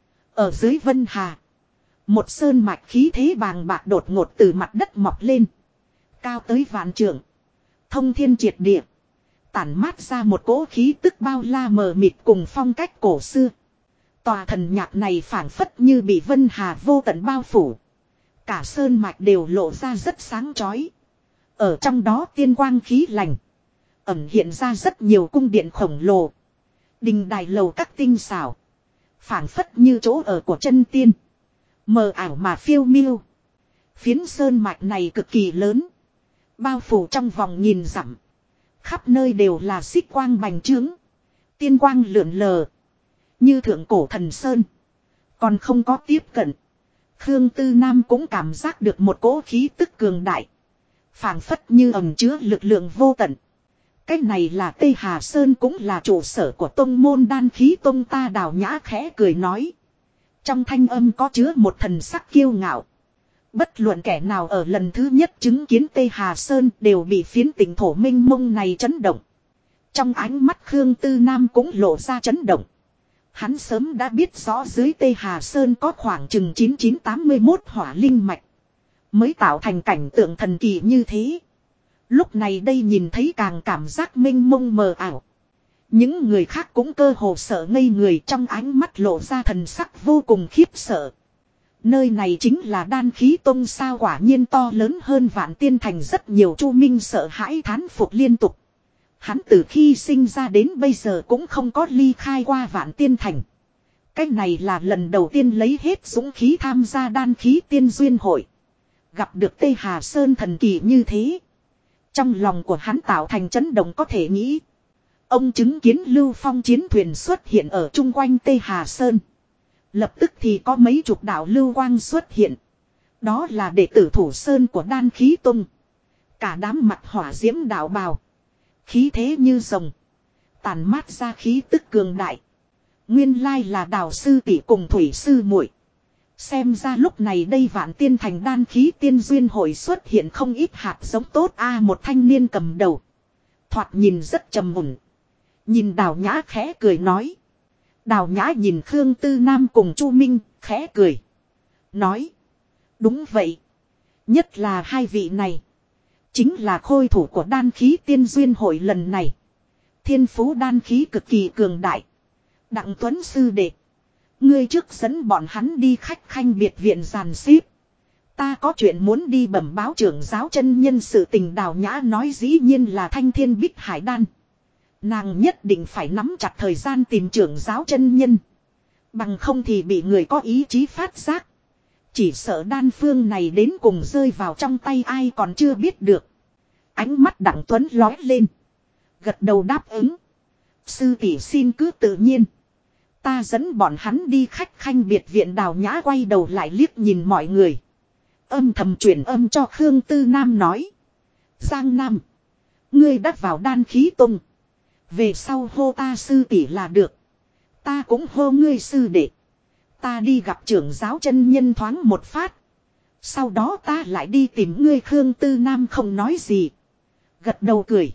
Ở dưới vân hà. Một sơn mạch khí thế bàng bạc đột ngột từ mặt đất mọc lên. Cao tới vạn trượng. Thông thiên triệt địa. Tản mát ra một cỗ khí tức bao la mờ mịt cùng phong cách cổ xưa. Tòa thần nhạc này phảng phất như bị vân hà vô tận bao phủ. Cả sơn mạch đều lộ ra rất sáng chói. Ở trong đó tiên quang khí lành. Ẩn hiện ra rất nhiều cung điện khổng lồ. Đình đài lầu các tinh xảo. Phảng phất như chỗ ở của chân tiên. Mờ ảo mà phiêu miêu. Phiến sơn mạch này cực kỳ lớn. Bao phủ trong vòng nghìn dặm. Khắp nơi đều là xích quang bành trướng. Tiên quang lượn lờ. Như thượng cổ thần sơn. Còn không có tiếp cận. Khương Tư Nam cũng cảm giác được một cỗ khí tức cường đại. Phảng phất như ẩn chứa lực lượng vô tận. Cái này là Tây Hà Sơn cũng là trụ sở của tông môn đan khí tông ta. Đào Nhã khẽ cười nói. Trong thanh âm có chứa một thần sắc kiêu ngạo. Bất luận kẻ nào ở lần thứ nhất chứng kiến Tây Hà Sơn đều bị phiến tỉnh thổ minh mông này chấn động. Trong ánh mắt Khương Tư Nam cũng lộ ra chấn động. Hắn sớm đã biết rõ dưới Tây Hà Sơn có khoảng chừng 9981 hỏa linh mạch. Mới tạo thành cảnh tượng thần kỳ như thế. Lúc này đây nhìn thấy càng cảm giác mênh mông mờ ảo. Những người khác cũng cơ hồ sợ ngây người, trong ánh mắt lộ ra thần sắc vô cùng khiếp sợ. Nơi này chính là Đan Khí Tông sao, quả nhiên to lớn hơn Vạn Tiên Thành rất nhiều. Chu Minh sợ hãi thán phục liên tục. Hắn từ khi sinh ra đến bây giờ cũng không có ly khai qua Vạn Tiên Thành. Cái này là lần đầu tiên lấy hết dũng khí tham gia Đan Khí Tiên Duyên Hội. Gặp được Tê Hà Sơn thần kỳ như thế. Trong lòng của hắn tạo thành chấn động có thể nghĩ. Ông chứng kiến Lưu Phong chiến thuyền xuất hiện ở chung quanh Tê Hà Sơn. Lập tức thì có mấy chục đạo lưu quang xuất hiện. Đó là đệ tử thủ sơn của Đan Khí Tông. Cả đám mặt hỏa diễm đạo bào. Khí thế như rồng. Tàn mát ra khí tức cường đại. Nguyên lai là Đào sư tỷ cùng Thủy sư muội. Xem ra lúc này đây Vạn Tiên Thành Đan Khí Tiên Duyên Hội xuất hiện không ít hạt giống tốt a. Một thanh niên cầm đầu. Thoạt nhìn rất trầm mùn. Nhìn Đào Nhã khẽ cười nói. Đào Nhã nhìn Khương Tư Nam cùng Chu Minh khẽ cười. Nói. Đúng vậy. Nhất là hai vị này. Chính là khôi thủ của Đan Khí Tiên Duyên Hội lần này. Thiên phú đan khí cực kỳ cường đại. Đặng Tuấn sư đệ. Ngươi trước dẫn bọn hắn đi khách khanh biệt viện giàn xếp. Ta có chuyện muốn đi bẩm báo trưởng giáo chân nhân sự tình. Đào Nhã nói dĩ nhiên là Thanh Thiên Bích Hải Đan. Nàng nhất định phải nắm chặt thời gian tìm trưởng giáo chân nhân. Bằng không thì bị người có ý chí phát giác. Chỉ sợ đan phương này đến cùng rơi vào trong tay ai còn chưa biết được. Ánh mắt Đặng Tuấn lói lên. Gật đầu đáp ứng. Sư tỷ xin cứ tự nhiên. Ta dẫn bọn hắn đi khách khanh biệt viện. Đào Nhã quay đầu lại liếc nhìn mọi người. Âm thầm truyền âm cho Khương Tư Nam nói. Giang Nam. Ngươi đã vào Đan Khí Tông. Về sau hô ta sư tỷ là được. Ta cũng hô ngươi sư đệ. Ta đi gặp trưởng giáo chân nhân thoáng một phát. Sau đó ta lại đi tìm ngươi. Khương Tư Nam không nói gì. Gật đầu cười.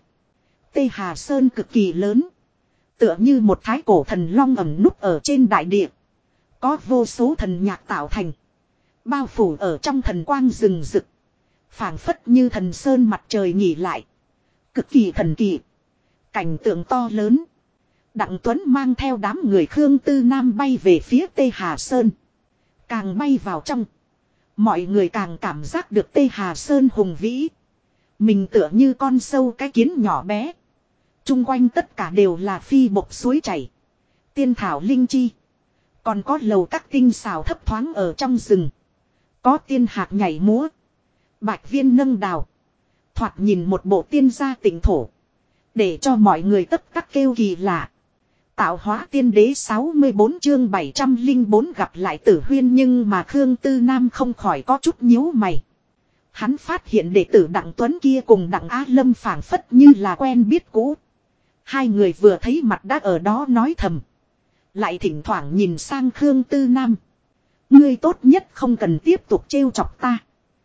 Tê Hà Sơn cực kỳ lớn. Tựa như một thái cổ thần long ẩn núp ở trên đại địa. Có vô số thần nhạc tạo thành. Bao phủ ở trong thần quang rừng rực. Phảng phất như thần sơn mặt trời nghỉ lại. Cực kỳ thần kỳ. Cảnh tượng to lớn. Đặng Tuấn mang theo đám người Khương Tư Nam bay về phía Tê Hà Sơn. Càng bay vào trong. Mọi người càng cảm giác được Tê Hà Sơn hùng vĩ. Mình tựa như con sâu cái kiến nhỏ bé. Trung quanh tất cả đều là phi bộc suối chảy. Tiên thảo linh chi. Còn có lầu các tinh xào thấp thoáng ở trong rừng. Có tiên hạc nhảy múa. Bạch viên nâng đào. Thoạt nhìn một bộ tiên gia tỉnh thổ. Để cho mọi người tất các kêu kỳ lạ. Tạo hóa tiên đế 64 chương 704 gặp lại Tử Huyên. Nhưng mà Khương Tư Nam không khỏi có chút nhíu mày. Hắn phát hiện đệ tử Đặng Tuấn kia cùng Đặng Á Lâm phảng phất như là quen biết cũ. Hai người vừa thấy mặt đã ở đó nói thầm. Lại thỉnh thoảng nhìn sang Khương Tư Nam. Ngươi tốt nhất không cần tiếp tục trêu chọc ta.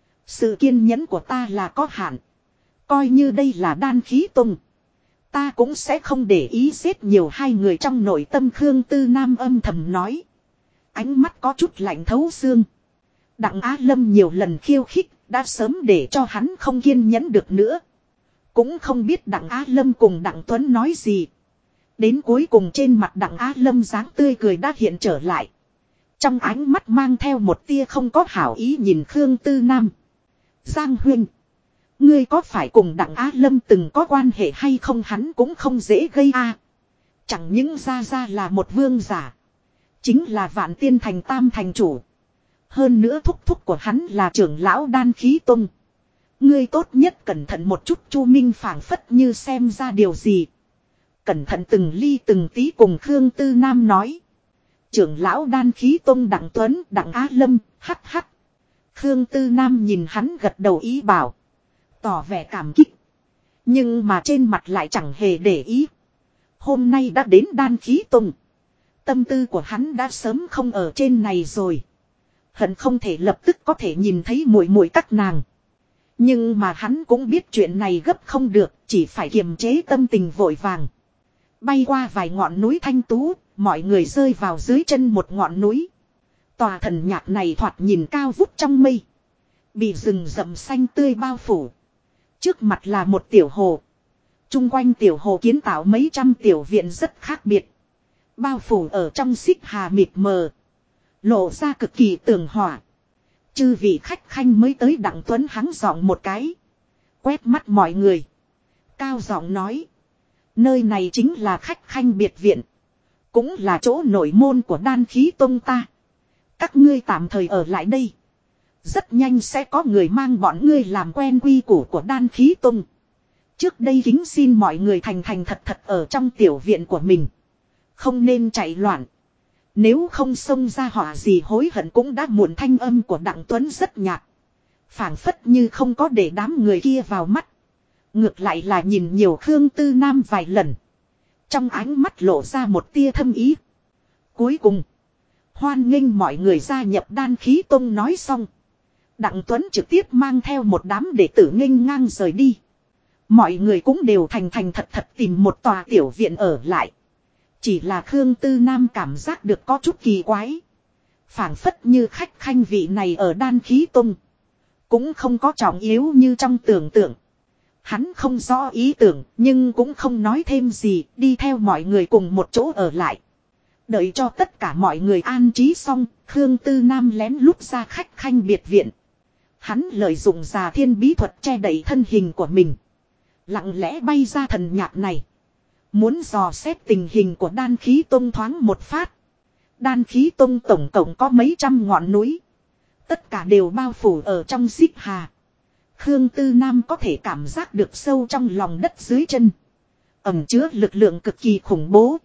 Sự kiên nhẫn của ta là có hạn. Coi như đây là Đan Khí Tông. Ta cũng sẽ không để ý giết nhiều. Hai người trong nội tâm Khương Tư Nam âm thầm nói. Ánh mắt có chút lạnh thấu xương. Đặng Á Lâm nhiều lần khiêu khích. Đã sớm để cho hắn không kiên nhẫn được nữa. Cũng không biết Đặng Á Lâm cùng Đặng Tuấn nói gì. Đến cuối cùng trên mặt Đặng Á Lâm dáng tươi cười đã hiện trở lại. Trong ánh mắt mang theo một tia không có hảo ý nhìn Khương Tư Nam. Giang Huynh. Ngươi có phải cùng Đặng Á Lâm từng có quan hệ hay không? Hắn cũng không dễ gây a. Chẳng những ra là một vương giả. Chính là Vạn Tiên Thành Tam thành chủ. Hơn nữa thúc thúc của hắn là trưởng lão Đan Khí Tông. Ngươi tốt nhất cẩn thận một chút. Chu Minh phảng phất như xem ra điều gì. Cẩn thận từng ly từng tí cùng Khương Tư Nam nói. Trưởng lão Đan Khí Tông Đặng Tuấn, Đặng Á Lâm, hắc hắc. Khương Tư Nam nhìn hắn gật đầu ý bảo. Tỏ vẻ cảm kích. Nhưng mà trên mặt lại chẳng hề để ý. Hôm nay đã đến Đan Khí Tông. Tâm tư của hắn đã sớm không ở trên này rồi. Hận không thể lập tức có thể nhìn thấy muội muội các nàng. Nhưng mà hắn cũng biết chuyện này gấp không được. Chỉ phải kiềm chế tâm tình vội vàng. Bay qua vài ngọn núi thanh tú. Mọi người rơi vào dưới chân một ngọn núi. Tòa thần nhạc này thoạt nhìn cao vút trong mây. Bị rừng rậm xanh tươi bao phủ. Trước mặt là một tiểu hồ. Trung quanh tiểu hồ kiến tạo mấy trăm tiểu viện rất khác biệt. Bao phủ ở trong xích hà mịt mờ. Lộ ra cực kỳ tường hòa. Chư vị khách khanh mới tới. Đặng Tuấn hắng giọng một cái. Quét mắt mọi người. Cao giọng nói. Nơi này chính là khách khanh biệt viện. Cũng là chỗ nội môn của Đan Khí Tông ta. Các ngươi tạm thời ở lại đây. Rất nhanh sẽ có người mang bọn ngươi làm quen quy củ của Đan Khí Tông. Trước đây kính xin mọi người thành thành thật thật ở trong tiểu viện của mình. Không nên chạy loạn. Nếu không xông ra họa gì hối hận cũng đã muộn. Thanh âm của Đặng Tuấn rất nhạt. Phảng phất như không có để đám người kia vào mắt. Ngược lại là nhìn nhiều Khương Tư Nam vài lần. Trong ánh mắt lộ ra một tia thâm ý. Cuối cùng. Hoan nghênh mọi người gia nhập Đan Khí Tông nói xong. Đặng Tuấn trực tiếp mang theo một đám đệ tử nghênh ngang rời đi. Mọi người cũng đều thành thành thật thật tìm một tòa tiểu viện ở lại. Chỉ là Khương Tư Nam cảm giác được có chút kỳ quái. Phảng phất như khách khanh vị này ở Đan Khí Tông. Cũng không có trọng yếu như trong tưởng tượng. Hắn không rõ ý tưởng nhưng cũng không nói thêm gì. Đi theo mọi người cùng một chỗ ở lại. Đợi cho tất cả mọi người an trí xong. Khương Tư Nam lén lút ra khách khanh biệt viện. Hắn lợi dụng già thiên bí thuật che đậy thân hình của mình. Lặng lẽ bay ra thần nhạc này. Muốn dò xét tình hình của Đan Khí Tông thoáng một phát. Đan Khí Tông tổng cộng có mấy trăm ngọn núi. Tất cả đều bao phủ ở trong xích hà. Khương Tư Nam có thể cảm giác được sâu trong lòng đất dưới chân. Ẩn chứa lực lượng cực kỳ khủng bố.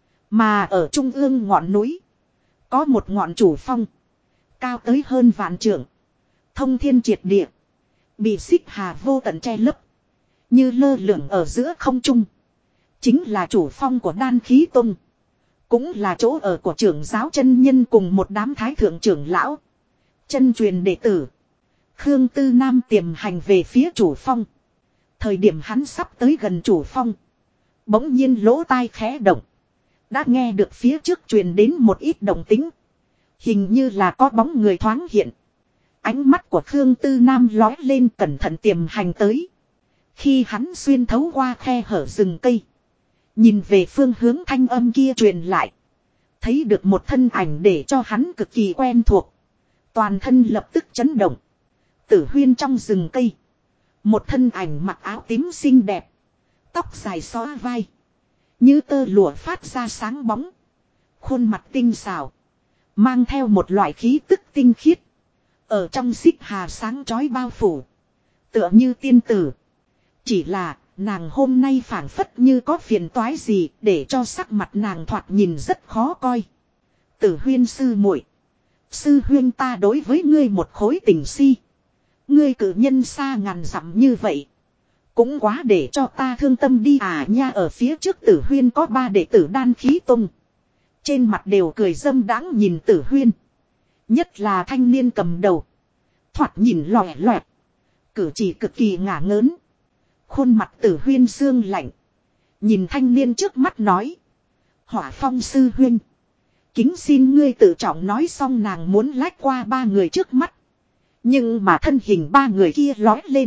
Mà ở trung ương ngọn núi. Có một ngọn chủ phong. Cao tới hơn vạn trượng. Thông thiên triệt địa. Bị xích hà vô tận che lấp. Như lơ lửng ở giữa không trung. Chính là chủ phong của Đan Khí Tông. Cũng là chỗ ở của trưởng giáo chân nhân cùng một đám thái thượng trưởng lão. Chân truyền đệ tử. Khương Tư Nam tiềm hành về phía chủ phong. Thời điểm hắn sắp tới gần chủ phong. Bỗng nhiên lỗ tai khẽ động. Đã nghe được phía trước truyền đến một ít động tĩnh. Hình như là có bóng người thoáng hiện. Ánh mắt của Khương Tư Nam lói lên cẩn thận tiềm hành tới. Khi hắn xuyên thấu qua khe hở rừng cây. Nhìn về phương hướng thanh âm kia truyền lại. Thấy được một thân ảnh để cho hắn cực kỳ quen thuộc. Toàn thân lập tức chấn động. Tử Huyên trong rừng cây. Một thân ảnh mặc áo tím xinh đẹp. Tóc dài xõa vai. Như tơ lụa phát ra sáng bóng. Khuôn mặt tinh xảo. Mang theo một loại khí tức tinh khiết. Ở trong xích hà sáng chói bao phủ. Tựa như tiên tử. Chỉ là nàng hôm nay phảng phất như có phiền toái gì để cho sắc mặt nàng thoạt nhìn rất khó coi. Tử Huyên sư muội, sư huyên ta đối với ngươi một khối tình si. Ngươi cử nhân xa ngàn dặm như vậy. Cũng quá để cho ta thương tâm đi à nha. Ở phía trước Tử Huyên có 3 đệ tử Đan Khí Tông. Trên mặt đều cười dâm đãng nhìn Tử Huyên. Nhất là thanh niên cầm đầu. Thoạt nhìn lòe loẹt. Cử chỉ cực kỳ ngả ngớn. Khuôn mặt Tử Huyên sương lạnh. Nhìn thanh niên trước mắt nói. Hỏa Phong sư huyên. Kính xin ngươi tự trọng nói xong nàng muốn lách qua 3 người trước mắt. Nhưng mà thân hình 3 người kia lói lên.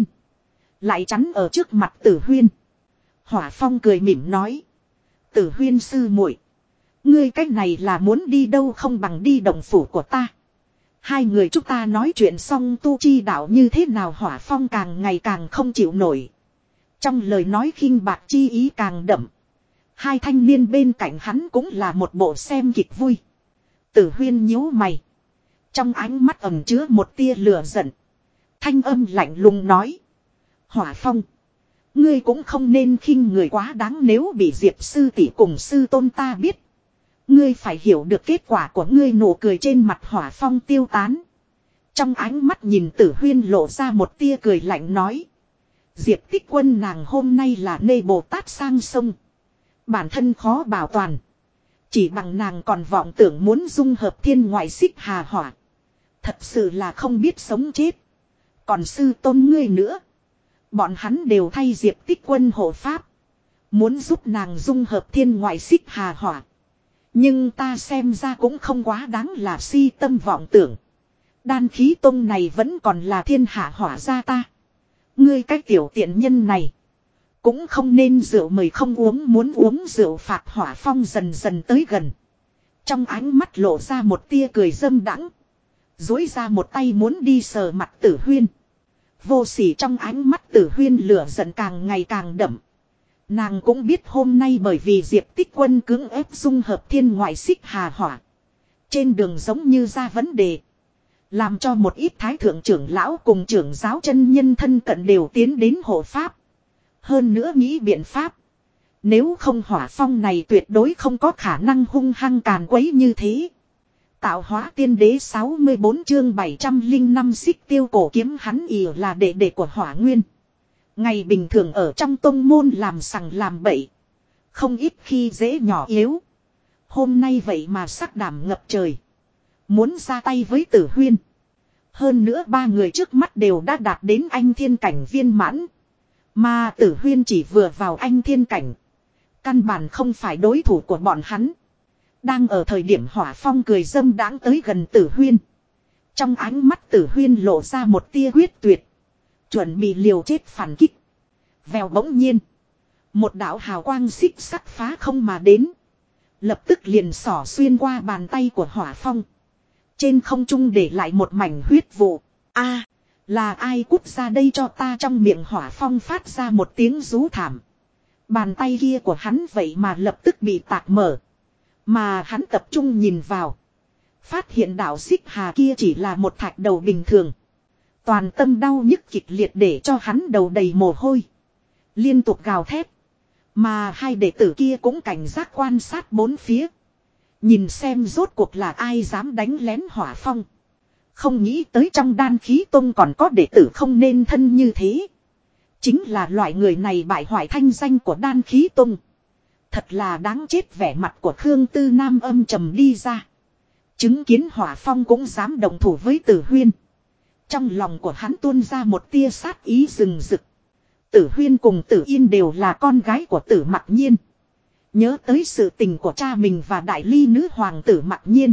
Lại chắn ở trước mặt Tử Huyên. Hỏa Phong cười mỉm nói. Tử Huyên sư muội, ngươi cách này là muốn đi đâu không bằng đi đồng phủ của ta. 2 người chúng ta nói chuyện xong tu chi đạo như thế nào. Hỏa Phong càng ngày càng không chịu nổi. Trong lời nói khinh bạc chi ý càng đậm. 2 thanh niên bên cạnh hắn cũng là một bộ xem kịch vui. Tử Huyên nhíu mày. Trong ánh mắt ẩn chứa một tia lửa giận. Thanh âm lạnh lùng nói. Hỏa Phong, ngươi cũng không nên khinh người quá đáng. Nếu bị Diệp sư tỷ cùng sư tôn ta biết, ngươi phải hiểu được kết quả của ngươi. Nụ cười trên mặt Hỏa Phong tiêu tán. Trong ánh mắt nhìn Tử Huyên lộ ra một tia cười lạnh nói. Diệp Tích Quân nàng hôm nay là nê Bồ Tát sang sông. Bản thân khó bảo toàn. Chỉ bằng nàng còn vọng tưởng muốn dung hợp thiên ngoại xích hà hỏa. Thật sự là không biết sống chết. Còn sư tôn ngươi nữa. Bọn hắn đều thay Diệp Tích Quân hộ pháp. Muốn giúp nàng dung hợp thiên ngoại xích hà hỏa. Nhưng ta xem ra cũng không quá đáng là si tâm vọng tưởng. Đan Khí Tông này vẫn còn là thiên hạ hỏa gia ta. Ngươi cái tiểu tiện nhân này. Cũng không nên rượu mời không uống, muốn uống rượu phạt. Hỏa Phong dần dần tới gần. Trong ánh mắt lộ ra một tia cười dâm đãng. Dối ra một tay muốn đi sờ mặt Tử Huyên. Vô sỉ trong ánh mắt Tử Huyên lửa giận càng ngày càng đậm. Nàng cũng biết hôm nay bởi vì Diệp Tích Quân cưỡng ép dung hợp thiên ngoại xích hà hỏa. Trên đường giống như ra vấn đề. Làm cho một ít thái thượng trưởng lão cùng trưởng giáo chân nhân thân cận đều tiến đến hộ pháp. Hơn nữa nghĩ biện pháp. Nếu không hỏa phong này tuyệt đối không có khả năng hung hăng càn quấy như thế. Tạo hóa tiên đế 64 chương 705 xích tiêu cổ kiếm hắn ỉ là đệ đệ của hỏa nguyên. Ngày bình thường ở trong tông môn làm sằng làm bậy. Không ít khi dễ nhỏ yếu. Hôm nay vậy mà sắc đảm ngập trời. Muốn ra tay với Tử Huyên. Hơn nữa ba người trước mắt đều đã đạt đến anh thiên cảnh viên mãn. Mà Tử Huyên chỉ vừa vào anh thiên cảnh. Căn bản không phải đối thủ của bọn hắn. Đang ở thời điểm hỏa phong cười dâm đãng tới gần Tử Huyên. Trong ánh mắt Tử Huyên lộ ra một tia quyết tuyệt. Chuẩn bị liều chết phản kích. Vèo bỗng nhiên. Một đạo hào quang xích sắc phá không mà đến. Lập tức liền xỏ xuyên qua bàn tay của hỏa phong. Trên không trung để lại một mảnh huyết vụ. A, là ai cút ra đây cho ta, trong miệng hỏa phong phát ra một tiếng rú thảm. Bàn tay kia của hắn vậy mà lập tức bị tạc mở. Mà hắn tập trung nhìn vào. Phát hiện đạo xích hà kia chỉ là một thạch đầu bình thường. Toàn tâm đau nhức kịch liệt để cho hắn đầu đầy mồ hôi. Liên tục gào thét. Mà hai đệ tử kia cũng cảnh giác quan sát bốn phía. Nhìn xem rốt cuộc là ai dám đánh lén hỏa phong. Không nghĩ tới trong đan khí tông còn có đệ tử không nên thân như thế. Chính là loại người này bại hoại thanh danh của đan khí tông. Thật là đáng chết, vẻ mặt của Khương Tư Nam âm trầm đi ra. Chứng kiến hỏa phong cũng dám đồng thủ với Tử Huyên. Trong lòng của hắn tuôn ra một tia sát ý rừng rực. Tử Huyên cùng Tử Yên đều là con gái của Tử Mặc Nhiên. Nhớ tới sự tình của cha mình và đại ly nữ hoàng Tử Mặc Nhiên.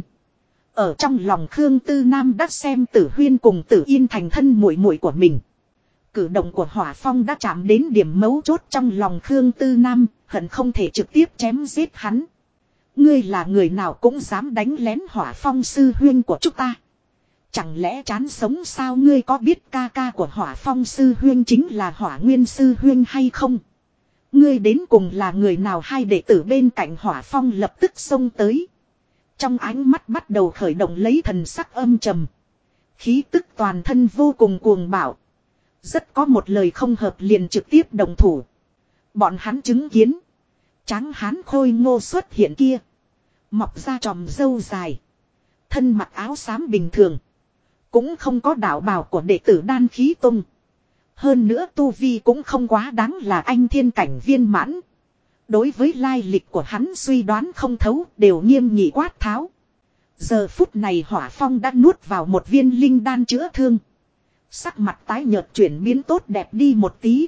Ở trong lòng Khương Tư Nam đã xem Tử Huyên cùng Tử Yên thành thân muội muội của mình. Cử động của hỏa phong đã chạm đến điểm mấu chốt trong lòng Khương Tư Nam, hận không thể trực tiếp chém giết hắn. Ngươi là người nào cũng dám đánh lén hỏa phong sư huyên của chúng ta. Chẳng lẽ chán sống sao? Ngươi có biết ca ca của hỏa phong sư huyên chính là hỏa nguyên sư huyên hay không? Ngươi đến cùng là người nào? Hai đệ tử bên cạnh hỏa phong lập tức xông tới. Trong ánh mắt bắt đầu khởi động lấy thần sắc âm trầm. Khí tức toàn thân vô cùng cuồng bạo. Rất có một lời không hợp liền trực tiếp đồng thủ. Bọn hắn chứng kiến. Tráng hán khôi ngô xuất hiện kia. Mọc ra tròm râu dài. Thân mặc áo xám bình thường. Cũng không có đạo bào của đệ tử đan khí tông. Hơn nữa tu vi cũng không quá đáng là anh thiên cảnh viên mãn. Đối với lai lịch của hắn suy đoán không thấu, đều nghiêm nghị quát tháo. Giờ phút này hỏa phong đã nuốt vào một viên linh đan chữa thương. Sắc mặt tái nhợt chuyển biến tốt đẹp đi một tí.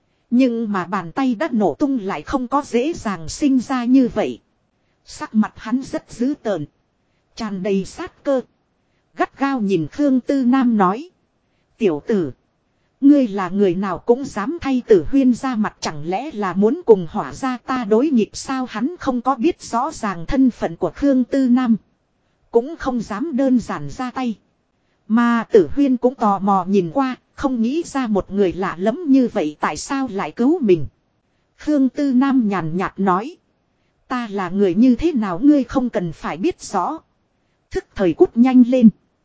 Nhưng mà bàn tay đã nổ tung lại không có dễ dàng sinh ra như vậy. Sắc mặt hắn rất dữ tợn. Tràn đầy sát cơ. Gắt gao nhìn Khương Tư Nam nói. Tiểu tử. Ngươi là người nào cũng dám thay Tử Huyên ra mặt, chẳng lẽ là muốn cùng hỏa ra ta đối nghịch sao? Hắn không có biết rõ ràng thân phận của Khương Tư Nam. Cũng không dám đơn giản ra tay. Mà Tử Huyên cũng tò mò nhìn qua, không nghĩ ra một người lạ lẫm như vậy tại sao lại cứu mình. Khương Tư Nam nhàn nhạt nói. Ta là người như thế nào ngươi không cần phải biết rõ. Thức thời cút nhanh lên.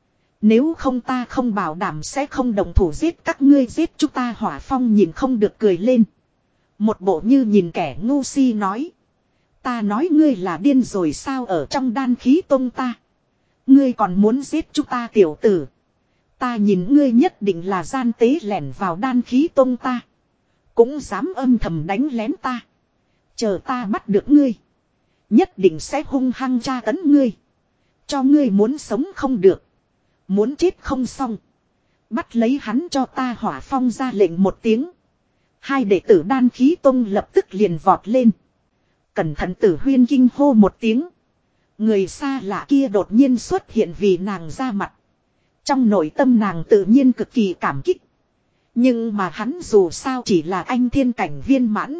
Nếu không ta không bảo đảm sẽ không đồng thủ giết các ngươi, giết chúng ta. Hỏa phong nhìn không được cười lên. Một bộ như nhìn kẻ ngu si nói. Ta nói ngươi là điên rồi sao? Ở trong đan khí tông ta. Ngươi còn muốn giết chúng ta tiểu tử. Ta nhìn ngươi nhất định là gian tế lẻn vào đan khí tông ta. Cũng dám âm thầm đánh lén ta. Chờ ta bắt được ngươi. Nhất định sẽ hung hăng tra tấn ngươi. Cho ngươi muốn sống không được. Muốn chết không xong. Bắt lấy hắn cho ta. Hỏa phong ra lệnh một tiếng. Hai đệ tử đan khí tông lập tức liền vọt lên. Cẩn thận. Tử Huyên kinh hô một tiếng. Người xa lạ kia đột nhiên xuất hiện vì nàng ra mặt. Trong nội tâm nàng tự nhiên cực kỳ cảm kích. Nhưng mà hắn dù sao chỉ là anh thiên cảnh viên mãn.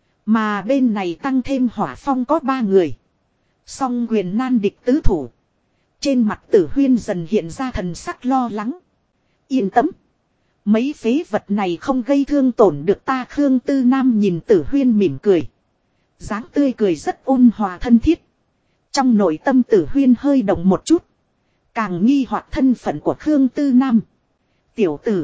Mà bên này tăng thêm hỏa phong có 3 người. Song quyền nan địch tứ thủ. Trên mặt Tử Huyên dần hiện ra thần sắc lo lắng. Yên tâm. Mấy phế vật này không gây thương tổn được ta. Khương Tư Nam nhìn Tử Huyên mỉm cười. Dáng tươi cười rất ôn hòa thân thiết. Trong nội tâm Tử Huyên hơi động một chút. Càng nghi hoặc thân phận của Khương Tư Nam. Tiểu tử.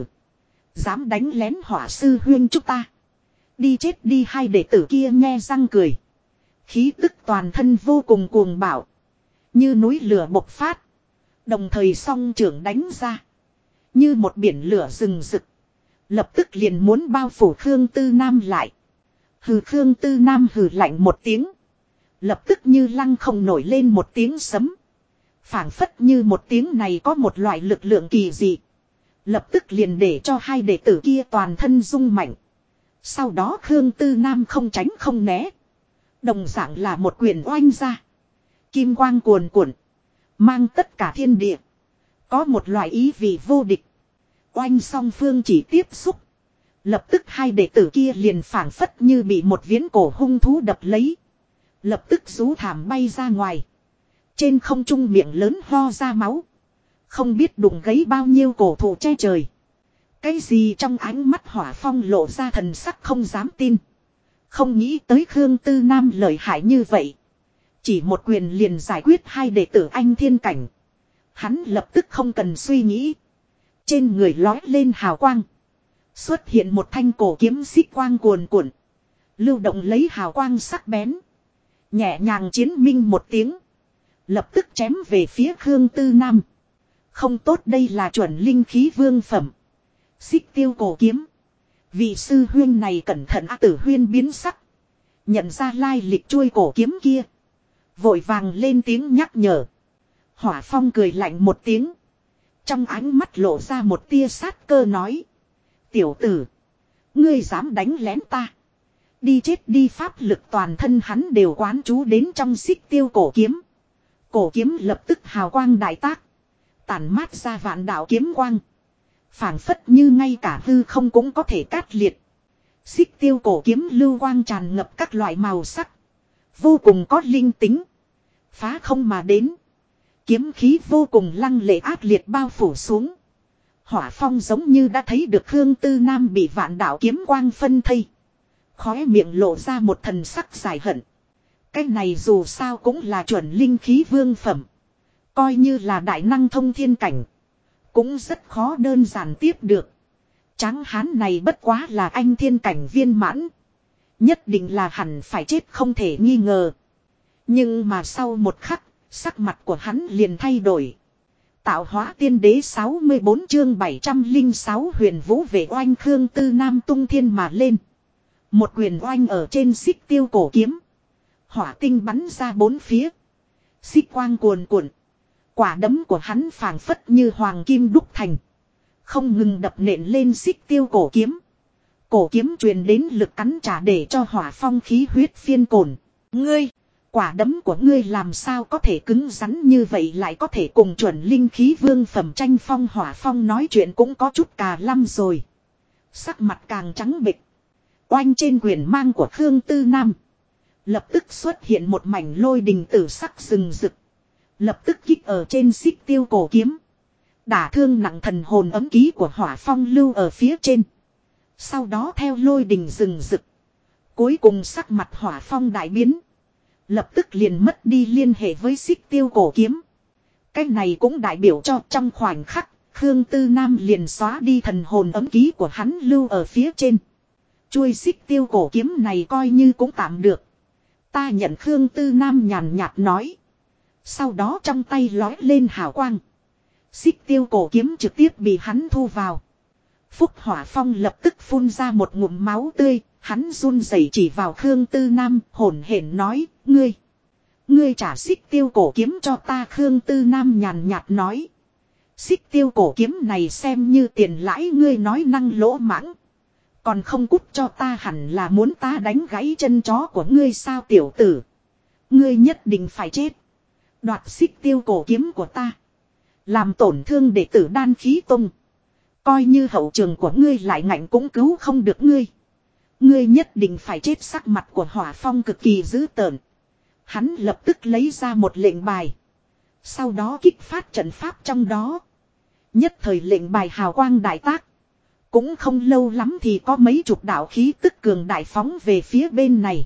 Dám đánh lén hỏa sư Huyên chúng ta. Đi chết đi. Hai đệ tử kia nghe răng cười. Khí tức toàn thân vô cùng cuồng bạo. Như núi lửa bộc phát. Đồng thời song trưởng đánh ra. Như một biển lửa rừng rực. Lập tức liền muốn bao phủ Khương Tư Nam lại. Hừ. Khương Tư Nam hừ lạnh một tiếng. Lập tức như lăng không nổi lên một tiếng sấm. Phảng phất như một tiếng này có một loại lực lượng kỳ dị. Lập tức liền để cho hai đệ tử kia toàn thân rung mạnh. Sau đó Khương Tư Nam không tránh không né. Đồng dạng là một quyền oanh ra. Kim quang cuồn cuộn. Mang tất cả thiên địa. Có một loại ý vị vô địch. Oanh song phương chỉ tiếp xúc. Lập tức hai đệ tử kia liền phảng phất như bị một viễn cổ hung thú đập lấy. Lập tức rú thảm bay ra ngoài. Trên không trung miệng lớn ho ra máu. Không biết đụng gấy bao nhiêu cổ thụ che trời. Cái gì trong ánh mắt Hỏa Phong lộ ra thần sắc không dám tin. Không nghĩ tới Khương Tư Nam lợi hại như vậy. Chỉ một quyền liền giải quyết hai đệ tử anh thiên cảnh. Hắn lập tức không cần suy nghĩ. Trên người lói lên hào quang. Xuất hiện một thanh cổ kiếm xích quang cuồn cuộn. Lưu động lấy hào quang sắc bén. Nhẹ nhàng chiến minh một tiếng. Lập tức chém về phía Khương Tư Nam. Không tốt, đây là chuẩn linh khí vương phẩm. Xích tiêu cổ kiếm. Vị sư huyên này cẩn thận. Tử Huyên biến sắc. Nhận ra lai lịch chuôi cổ kiếm kia. Vội vàng lên tiếng nhắc nhở. Hỏa Phong cười lạnh một tiếng. Trong ánh mắt lộ ra một tia sát cơ nói. Tiểu tử. Ngươi dám đánh lén ta. Đi chết đi. Pháp lực toàn thân hắn đều quán trú đến trong xích tiêu cổ kiếm. Cổ kiếm lập tức hào quang đại tác. Tản mát ra vạn đạo kiếm quang. Phảng phất như ngay cả hư không cũng có thể cát liệt. Xích tiêu cổ kiếm lưu quang tràn ngập các loại màu sắc. Vô cùng có linh tính. Phá không mà đến. Kiếm khí vô cùng lăng lệ ác liệt bao phủ xuống. Hỏa Phong giống như đã thấy được Khương Tư Nam bị vạn đạo kiếm quang phân thây. Khóe miệng lộ ra một thần sắc dài hận. Cái này dù sao cũng là chuẩn linh khí vương phẩm. Coi như là đại năng thông thiên cảnh. Cũng rất khó đơn giản tiếp được. Tráng hán này bất quá là anh thiên cảnh viên mãn. Nhất định là hẳn phải chết không thể nghi ngờ. Nhưng mà sau một khắc, sắc mặt của hắn liền thay đổi. Tạo hóa tiên đế 64 chương 706 huyền vũ về oanh. Khương Tư Nam tung thiên mà lên. Một quyền oanh ở trên xích tiêu cổ kiếm. Hỏa tinh bắn ra bốn phía. Xích quang cuồn cuộn. Quả đấm của hắn phảng phất như hoàng kim đúc thành. Không ngừng đập nện lên xích tiêu cổ kiếm. Cổ kiếm truyền đến lực cắn trả để cho Hỏa Phong khí huyết phiên cồn. Ngươi! Quả đấm của ngươi làm sao có thể cứng rắn như vậy, lại có thể cùng chuẩn linh khí vương phẩm tranh phong. Hỏa Phong nói chuyện cũng có chút cà lăm rồi. Sắc mặt càng trắng bệch. Oanh trên quyền mang của Khương Tư Nam. Lập tức xuất hiện một mảnh lôi đình tử sắc rừng rực. Lập tức kích ở trên xích tiêu cổ kiếm. Đả thương nặng thần hồn ấm ký của Hỏa Phong lưu ở phía trên. Sau đó theo lôi đình rừng rực. Cuối cùng sắc mặt Hỏa Phong đại biến. Lập tức liền mất đi liên hệ với xích tiêu cổ kiếm. Cái này cũng đại biểu cho trong khoảnh khắc, Khương Tư Nam liền xóa đi thần hồn ấm ký của hắn lưu ở phía trên. Chuôi xích tiêu cổ kiếm này coi như cũng tạm được. Ta nhận. Khương Tư Nam nhàn nhạt nói. Sau đó trong tay lói lên hào quang. Xích tiêu cổ kiếm trực tiếp bị hắn thu vào. Phúc Hỏa Phong lập tức phun ra một ngụm máu tươi. Hắn run rẩy chỉ vào Khương Tư Nam hổn hển nói. Ngươi trả xích tiêu cổ kiếm cho ta. Khương Tư Nam nhàn nhạt nói. Xích tiêu cổ kiếm này xem như tiền lãi. Ngươi nói năng lỗ mãng. Còn không cút cho ta, hẳn là muốn ta đánh gãy chân chó của ngươi sao? Tiểu tử. Ngươi nhất định phải chết. Đoạt xích tiêu cổ kiếm của ta. Làm tổn thương đệ tử Đan Khí Tông. Coi như hậu trường của ngươi lại ngạnh cũng cứu không được ngươi. Ngươi nhất định phải chết. Sắc mặt của Hỏa Phong cực kỳ dữ tợn. Hắn lập tức lấy ra một lệnh bài. Sau đó kích phát trận pháp trong đó. Nhất thời lệnh bài hào quang đại tác. Cũng không lâu lắm thì có mấy chục đạo khí tức cường đại phóng về phía bên này.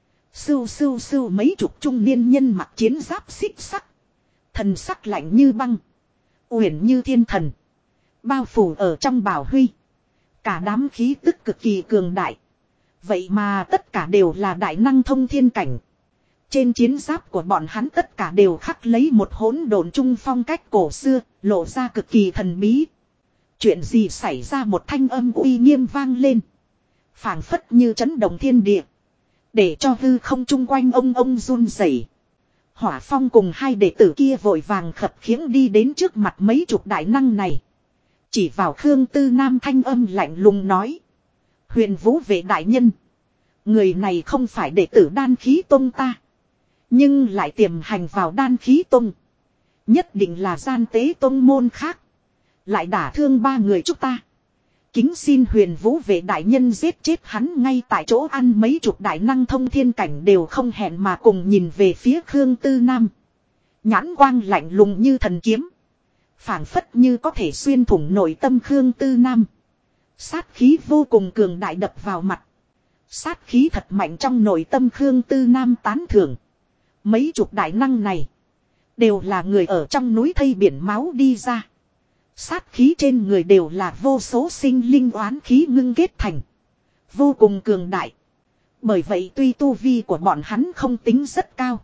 Sưu sưu sưu mấy chục trung niên nhân mặc chiến giáp xích sắc. Thần sắc lạnh như băng. Uyển như thiên thần. Bao phủ ở trong bảo huy. Cả đám khí tức cực kỳ cường đại. Vậy mà tất cả đều là đại năng thông thiên cảnh. Trên chiến giáp của bọn hắn tất cả đều khắc lấy một hỗn độn trung phong cách cổ xưa, lộ ra cực kỳ thần bí. Chuyện gì xảy ra, một thanh âm uy nghiêm vang lên. Phảng phất như chấn động thiên địa. Để cho hư không chung quanh ông run rẩy. Hỏa Phong cùng hai đệ tử kia vội vàng khập khiễng đi đến trước mặt mấy chục đại năng này. Chỉ vào Khương Tư Nam thanh âm lạnh lùng nói. Huyền Vũ Vệ đại nhân. Người này không phải đệ tử Đan Khí Tông ta. Nhưng lại tiềm hành vào Đan Khí Tông. Nhất định là gian tế tông môn khác. Lại đả thương ba người chúng ta. Kính xin Huyền Vũ Vệ đại nhân giết chết hắn ngay tại chỗ. Ăn mấy chục đại năng thông thiên cảnh đều không hẹn mà cùng nhìn về phía Khương Tư Nam. Nhãn quang lạnh lùng như thần kiếm. Phảng phất như có thể xuyên thủng nội tâm Khương Tư Nam. Sát khí vô cùng cường đại đập vào mặt. Sát khí thật mạnh trong nội tâm Khương Tư Nam tán thưởng. Mấy chục đại năng này đều là người ở trong núi thây biển máu đi ra. Sát khí trên người đều là vô số sinh linh oán khí ngưng kết thành. Vô cùng cường đại. Bởi vậy tuy tu vi của bọn hắn không tính rất cao.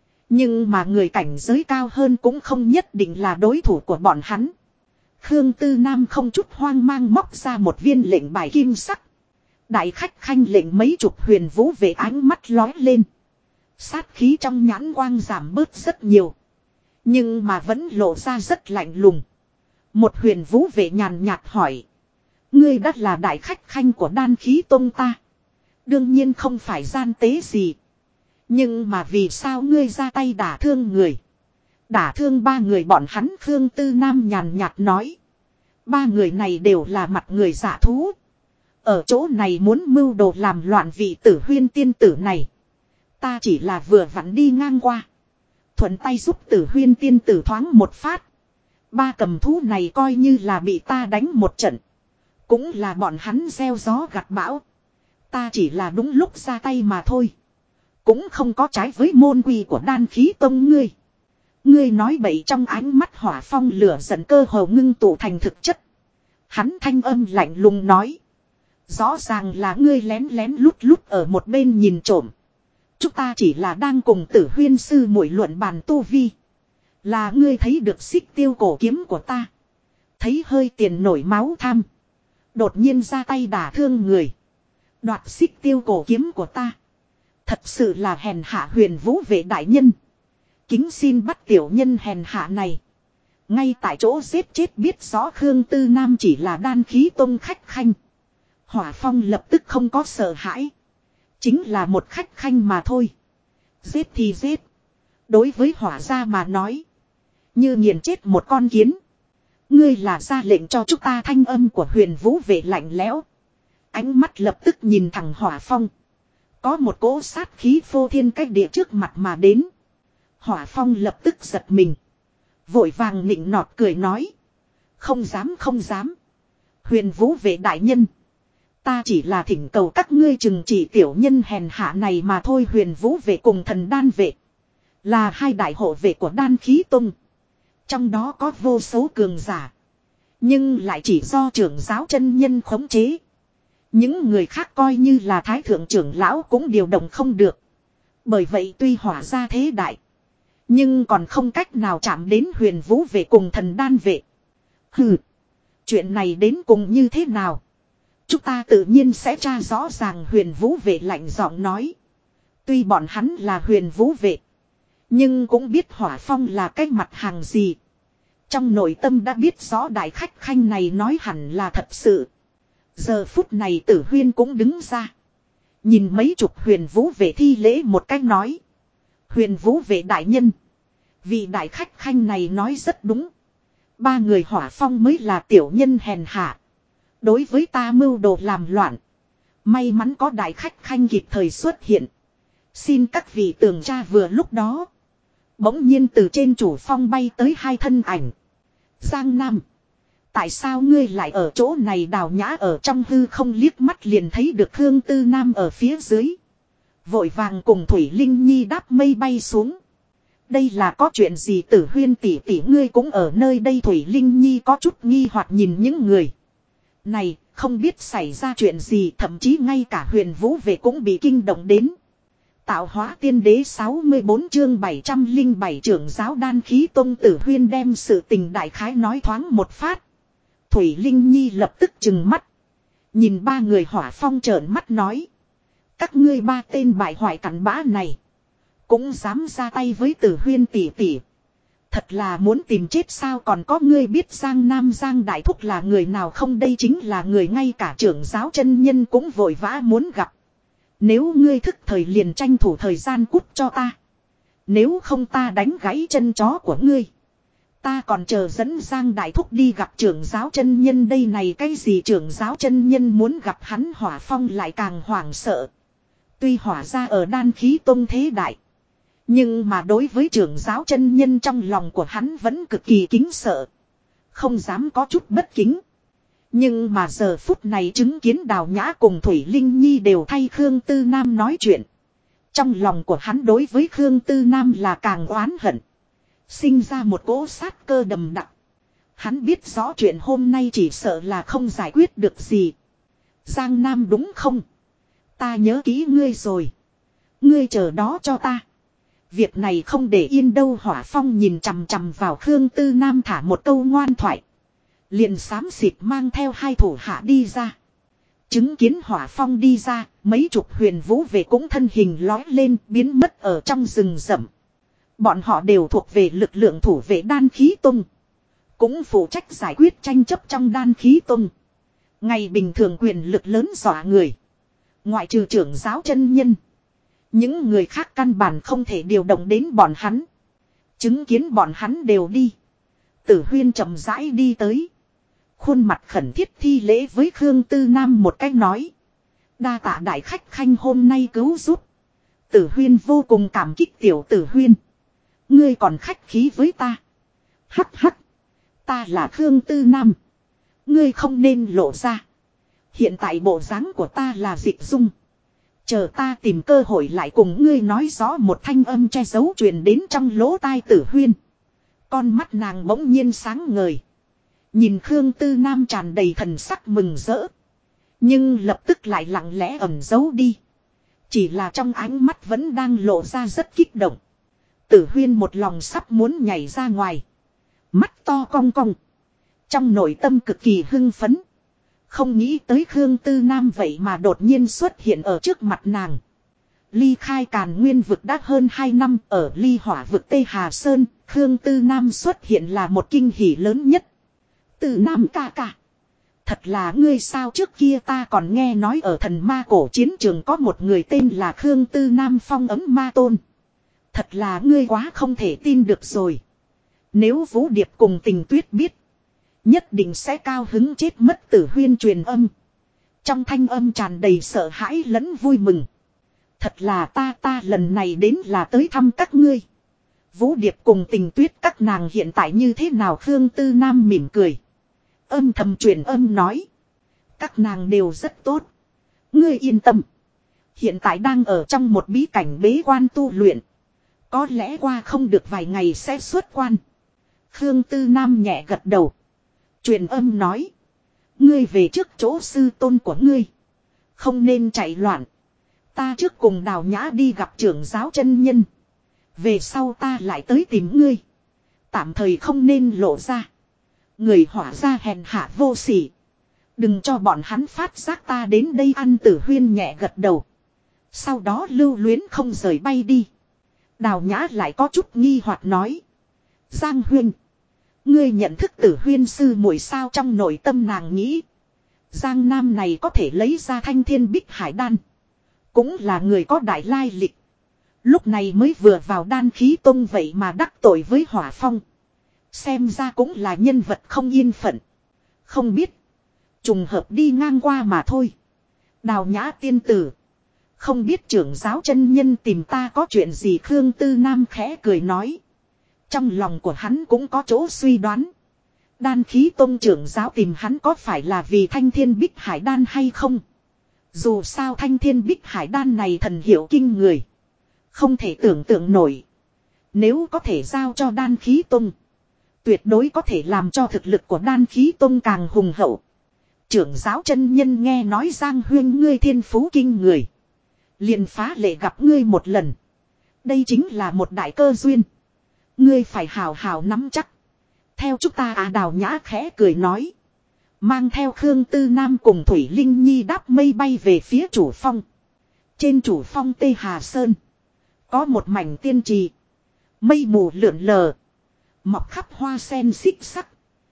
Nhưng mà người cảnh giới cao hơn cũng không nhất định là đối thủ của bọn hắn. Khương Tư Nam không chút hoang mang móc ra một viên lệnh bài kim sắc. Đại khách khanh lệnh mấy chục Huyền Vũ Vệ ánh mắt lói lên. Sát khí trong nhãn quang giảm bớt rất nhiều. Nhưng mà vẫn lộ ra rất lạnh lùng. Một Huyền Vũ Vệ nhàn nhạt hỏi. Ngươi đã là đại khách khanh của Đan Khí Tông ta. Đương nhiên không phải gian tế gì. Nhưng mà vì sao ngươi ra tay đả thương người? Đả thương ba người bọn hắn. Khương Tư Nam nhàn nhạt nói. Ba người này đều là mặt người giả thú. Ở chỗ này muốn mưu đồ làm loạn vị Tử Huyên tiên tử này. Ta chỉ là vừa vặn đi ngang qua. Thuận tay giúp Tử Huyên tiên tử thoáng một phát. Ba cầm thú này coi như là bị ta đánh một trận. Cũng là bọn hắn gieo gió gặt bão. Ta chỉ là đúng lúc ra tay mà thôi. Cũng không có trái với môn quy của Đan Khí Tông ngươi. Ngươi nói bậy. Trong ánh mắt Hỏa Phong lửa giận cơ hồ ngưng tụ thành thực chất. Hắn thanh âm lạnh lùng nói. Rõ ràng là ngươi lén lén lút lút ở một bên nhìn trộm. Chúng ta chỉ là đang cùng Tử Huyên sư muội luận bàn tu vi. Là ngươi thấy được xích tiêu cổ kiếm của ta. Thấy hơi tiền nổi máu tham. Đột nhiên ra tay đả thương người. Đoạt xích tiêu cổ kiếm của ta. Thật sự là hèn hạ. Huyền Vũ Vệ đại nhân. Kính xin bắt tiểu nhân hèn hạ này. Ngay tại chỗ giết chết. Biết rõ Khương Tư Nam chỉ là Đan Khí Tông khách khanh. Hỏa Phong lập tức không có sợ hãi. Chính là một khách khanh mà thôi. Giết thì giết. Đối với Hỏa gia mà nói. Như nghiền chết một con kiến. Ngươi là ra lệnh cho chúng ta. Thanh âm của Huyền Vũ Vệ lạnh lẽo. Ánh mắt lập tức nhìn thẳng Hỏa Phong. Có một cỗ sát khí phô thiên cách địa trước mặt mà đến. Hỏa Phong lập tức giật mình. Vội vàng nịnh nọt cười nói. Không dám không dám. Huyền Vũ Vệ đại nhân. Ta chỉ là thỉnh cầu các ngươi trừng trị tiểu nhân hèn hạ này mà thôi. Huyền Vũ Vệ cùng Thần Đan Vệ. Là hai đại hộ vệ của Đan Khí Tông. Trong đó có vô số cường giả. Nhưng lại chỉ do trưởng giáo chân nhân khống chế. Những người khác coi như là thái thượng trưởng lão cũng điều động không được. Bởi vậy tuy Hỏa gia thế đại. Nhưng còn không cách nào chạm đến Huyền Vũ Vệ cùng Thần Đan Vệ. Hừ. Chuyện này đến cùng như thế nào? Chúng ta tự nhiên sẽ tra rõ ràng. Huyền Vũ Vệ lạnh giọng nói. Tuy bọn hắn là Huyền Vũ Vệ. Nhưng cũng biết Hỏa Phong là cái mặt hàng gì. Trong nội tâm đã biết rõ đại khách khanh này nói hẳn là thật sự. Giờ phút này Tử Huyên cũng đứng ra. Nhìn mấy chục Huyền Vũ Vệ thi lễ một cách nói. Huyền Vũ Vệ đại nhân. Vị đại khách khanh này nói rất đúng. Ba người Hỏa Phong mới là tiểu nhân hèn hạ. Đối với ta mưu đồ làm loạn. May mắn có đại khách khanh kịp thời xuất hiện. Xin các vị tường tra vừa lúc đó. Bỗng nhiên từ trên chủ phong bay tới hai thân ảnh. Giang Nam. Tại sao ngươi lại ở chỗ này? Đào Nhã ở trong hư không liếc mắt liền thấy được Khương Tư Nam ở phía dưới. Vội vàng cùng Thủy Linh Nhi đáp mây bay xuống. Đây là có chuyện gì? Tử Huyên tỷ tỷ ngươi cũng ở nơi đây. Thủy Linh Nhi có chút nghi hoặc nhìn những người này, không biết xảy ra chuyện gì, thậm chí ngay cả Huyền Vũ về cũng bị kinh động đến. Tạo hóa tiên đế 64 chương 707 trưởng giáo đan khí tông. Tử Huyên đem sự tình đại khái nói thoáng một phát. Thủy Linh Nhi lập tức trừng mắt. Nhìn ba người Hỏa Phong trợn mắt nói. Các ngươi ba tên bại hoại cặn bã này. Cũng dám ra tay với Tử Huyên tỷ tỷ. Thật là muốn tìm chết sao? Còn có ngươi biết Giang Nam Giang Đại Thúc là người nào không? Đây chính là người ngay cả trưởng giáo chân nhân cũng vội vã muốn gặp. Nếu ngươi thức thời liền tranh thủ thời gian cút cho ta. Nếu không ta đánh gãy chân chó của ngươi. Ta còn chờ dẫn Giang Đại Thúc đi gặp trưởng giáo chân nhân đây này. Cái gì trưởng giáo chân nhân? Muốn gặp hắn? Hỏa Phong lại càng hoảng sợ. Tuy hỏa ra ở đan khí tông thế đại. Nhưng mà đối với trưởng giáo chân nhân trong lòng của hắn vẫn cực kỳ kính sợ. Không dám có chút bất kính. Nhưng mà giờ phút này chứng kiến Đào Nhã cùng Thủy Linh Nhi đều thay Khương Tư Nam nói chuyện. Trong lòng của hắn đối với Khương Tư Nam là càng oán hận. Sinh ra một cỗ sát cơ đầm đặc. Hắn biết rõ chuyện hôm nay chỉ sợ là không giải quyết được gì. Giang Nam đúng không? Ta nhớ kỹ ngươi rồi. Ngươi chờ đó cho ta. Việc này không để yên đâu. Hỏa Phong nhìn chằm chằm vào Khương Tư Nam thả một câu ngoan thoại. Liền xám xịt mang theo hai thủ hạ đi ra. Chứng kiến Hỏa Phong đi ra, mấy chục Huyền Vũ về cũng thân hình lói lên biến mất ở trong rừng rậm. Bọn họ đều thuộc về lực lượng thủ vệ đan khí tông. Cũng phụ trách giải quyết tranh chấp trong đan khí tông. Ngày bình thường quyền lực lớn dọa người. Ngoại trừ trưởng giáo chân nhân. Những người khác căn bản không thể điều động đến bọn hắn. Chứng kiến bọn hắn đều đi. Tử Huyên chậm rãi đi tới. Khuôn mặt khẩn thiết thi lễ với Khương Tư Nam một cách nói. Đa tạ đại khách khanh hôm nay cứu giúp. Tử Huyên vô cùng cảm kích. Tiểu Tử Huyên. Ngươi còn khách khí với ta. Hắc hắc. Ta là Khương Tư Nam. Ngươi không nên lộ ra. Hiện tại bộ dáng của ta là dịch dung. Chờ ta tìm cơ hội lại cùng ngươi nói rõ. Một thanh âm che giấu truyền đến trong lỗ tai Tử Huyên. Con mắt nàng bỗng nhiên sáng ngời. Nhìn Khương Tư Nam tràn đầy thần sắc mừng rỡ. Nhưng lập tức lại lặng lẽ ẩn giấu đi. Chỉ là trong ánh mắt vẫn đang lộ ra rất kích động. Tử Huyên một lòng sắp muốn nhảy ra ngoài. Mắt to cong cong. Trong nội tâm cực kỳ hưng phấn. Không nghĩ tới Khương Tư Nam vậy mà đột nhiên xuất hiện ở trước mặt nàng. Ly khai Càn Nguyên vực đã hơn 2 năm. Ở Ly Hỏa vực Tây Hà Sơn, Khương Tư Nam xuất hiện là một kinh hỉ lớn nhất. Tư Nam ca ca. Thật là ngươi sao? Trước kia ta còn nghe nói ở thần ma cổ chiến trường có một người tên là Khương Tư Nam phong ấm ma tôn. Thật là ngươi quá không thể tin được rồi. Nếu Vũ Điệp cùng Tình Tuyết biết. Nhất định sẽ cao hứng chết mất. Tử Huyên truyền âm. Trong thanh âm tràn đầy sợ hãi lẫn vui mừng. Thật là ta lần này đến là tới thăm các ngươi. Vũ Điệp cùng Tình Tuyết các nàng hiện tại như thế nào? Khương Tư Nam mỉm cười. Âm thầm truyền âm nói. Các nàng đều rất tốt. Ngươi yên tâm. Hiện tại đang ở trong một bí cảnh bế quan tu luyện. Có lẽ qua không được vài ngày sẽ xuất quan. Khương Tư Nam nhẹ gật đầu. Truyền âm nói. Ngươi về trước chỗ sư tôn của ngươi. Không nên chạy loạn. Ta trước cùng Đào Nhã đi gặp trưởng giáo chân nhân. Về sau ta lại tới tìm ngươi. Tạm thời không nên lộ ra. Người hỏa ra hèn hạ vô sỉ. Đừng cho bọn hắn phát giác ta đến đây ăn. Tử Huyên nhẹ gật đầu. Sau đó lưu luyến không rời bay đi. Đào Nhã lại có chút nghi hoặc nói. Giang Huyên. Ngươi nhận thức Tử Huyên sư muội sao? Trong nội tâm nàng nghĩ. Giang Nam này có thể lấy ra Thanh Thiên Bích Hải Đan. Cũng là người có đại lai lịch. Lúc này mới vừa vào đan khí tông vậy mà đắc tội với Hỏa Phong. Xem ra cũng là nhân vật không yên phận. Không biết. Trùng hợp đi ngang qua mà thôi. Đào Nhã tiên tử. Không biết trưởng giáo chân nhân tìm ta có chuyện gì? Khương Tư Nam khẽ cười nói. Trong lòng của hắn cũng có chỗ suy đoán. Đan khí tông trưởng giáo tìm hắn có phải là vì thanh thiên bích hải đan hay không? Dù sao thanh thiên bích hải đan này thần hiệu kinh người. Không thể tưởng tượng nổi. Nếu có thể giao cho đan khí tông. Tuyệt đối có thể làm cho thực lực của đan khí tông càng hùng hậu. Trưởng giáo chân nhân nghe nói Giang Huyên ngươi thiên phú kinh người. Liền phá lệ gặp ngươi một lần. Đây chính là một đại cơ duyên. Ngươi phải hào hào nắm chắc. Theo chúng ta Đào Nhã khẽ cười nói. Mang theo Khương Tư Nam cùng Thủy Linh Nhi đáp mây bay về phía chủ phong. Trên chủ phong Tê Hà Sơn. Có một mảnh tiên trì. Mây mù lượn lờ. Mọc khắp hoa sen xích sắc.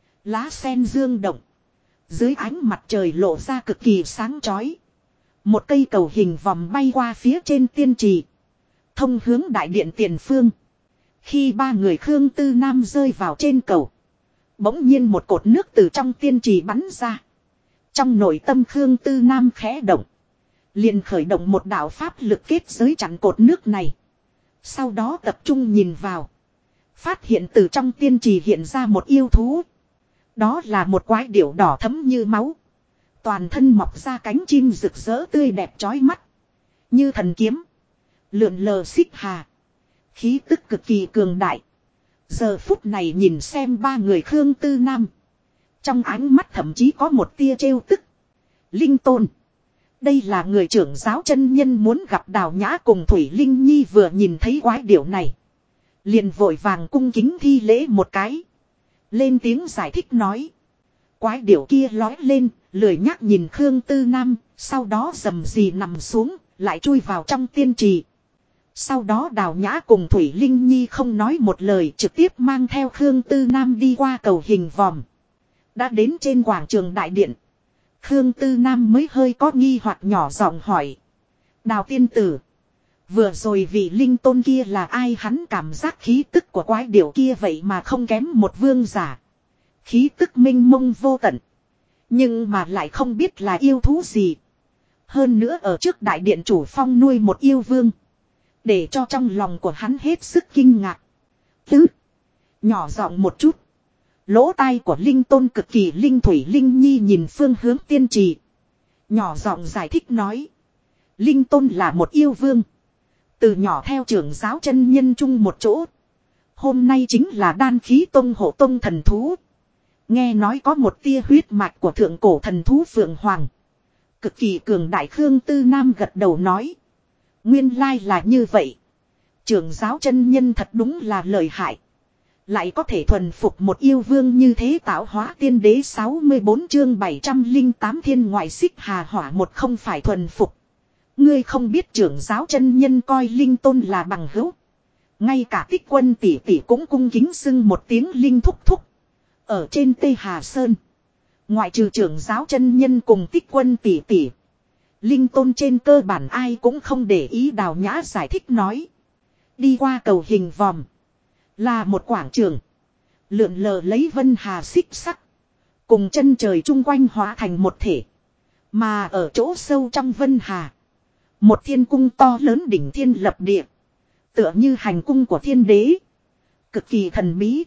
Lá sen dương động. Dưới ánh mặt trời lộ ra cực kỳ sáng chói. Một cây cầu hình vòm bay qua phía trên tiên trì. Thông hướng đại điện tiền phương. Khi ba người Khương Tư Nam rơi vào trên cầu. Bỗng nhiên một cột nước từ trong tiên trì bắn ra. Trong nội tâm Khương Tư Nam khẽ động. Liền khởi động một đạo pháp lực kết giới chặn cột nước này. Sau đó tập trung nhìn vào. Phát hiện từ trong tiên trì hiện ra một yêu thú. Đó là một quái điểu đỏ thẫm như máu. Toàn thân mọc ra cánh chim rực rỡ tươi đẹp chói mắt. Như thần kiếm. Lượn lờ xích hà. Khí tức cực kỳ cường đại. Giờ phút này nhìn xem ba người Khương Tư Nam. Trong ánh mắt thậm chí có một tia trêu tức. Linh Tôn. Đây là người trưởng giáo chân nhân muốn gặp Đào Nhã cùng Thủy Linh Nhi vừa nhìn thấy quái điểu này. Liền vội vàng cung kính thi lễ một cái. Lên tiếng giải thích nói. Quái điểu kia lói lên, lười nhác nhìn Khương Tư Nam, sau đó rầm rì nằm xuống, lại chui vào trong tiên trì. Sau đó Đào Nhã cùng Thủy Linh Nhi không nói một lời trực tiếp mang theo Khương Tư Nam đi qua cầu hình vòm. Đã đến trên quảng trường đại điện. Khương Tư Nam mới hơi có nghi hoặc nhỏ giọng hỏi. Đào tiên tử. Vừa rồi vị linh tôn kia là ai hắn cảm giác khí tức của quái điểu kia vậy mà không kém một vương giả. Khí tức minh mông vô tận. Nhưng mà lại không biết là yêu thú gì. Hơn nữa ở trước đại điện chủ phong nuôi một yêu vương. Để cho trong lòng của hắn hết sức kinh ngạc. Nhỏ giọng một chút. Lỗ tai của linh tôn cực kỳ linh Thủy Linh Nhi nhìn phương hướng tiên trì. Nhỏ giọng giải thích nói. Linh tôn là một yêu vương. Từ nhỏ theo trưởng giáo chân nhân chung một chỗ. Hôm nay chính là đan khí tông hộ tông thần thú. Nghe nói có một tia huyết mạch của thượng cổ thần thú Phượng Hoàng. Cực kỳ cường đại Khương Tư Nam gật đầu nói. Nguyên lai là như vậy. Trưởng giáo chân nhân thật đúng là lợi hại. Lại có thể thuần phục một yêu vương như thế tạo hóa tiên đế 64 chương 708 thiên ngoại xích hà hỏa một không phải thuần phục. Ngươi không biết trưởng giáo chân nhân coi linh tôn là bằng hữu. Ngay cả Tích Quân tỷ tỷ cũng cung kính xưng một tiếng linh thúc thúc. Ở trên Tê Hà Sơn. Ngoại trừ trưởng giáo chân nhân cùng Tích Quân tỷ tỷ. Linh tôn trên cơ bản ai cũng không để ý. Đào Nhã giải thích nói. Đi qua cầu hình vòm. Là một quảng trường. Lượn lờ lấy vân hà xích sắc. Cùng chân trời chung quanh hóa thành một thể. Mà ở chỗ sâu trong vân hà. Một thiên cung to lớn đỉnh thiên lập địa. Tựa như hành cung của thiên đế. Cực kỳ thần bí.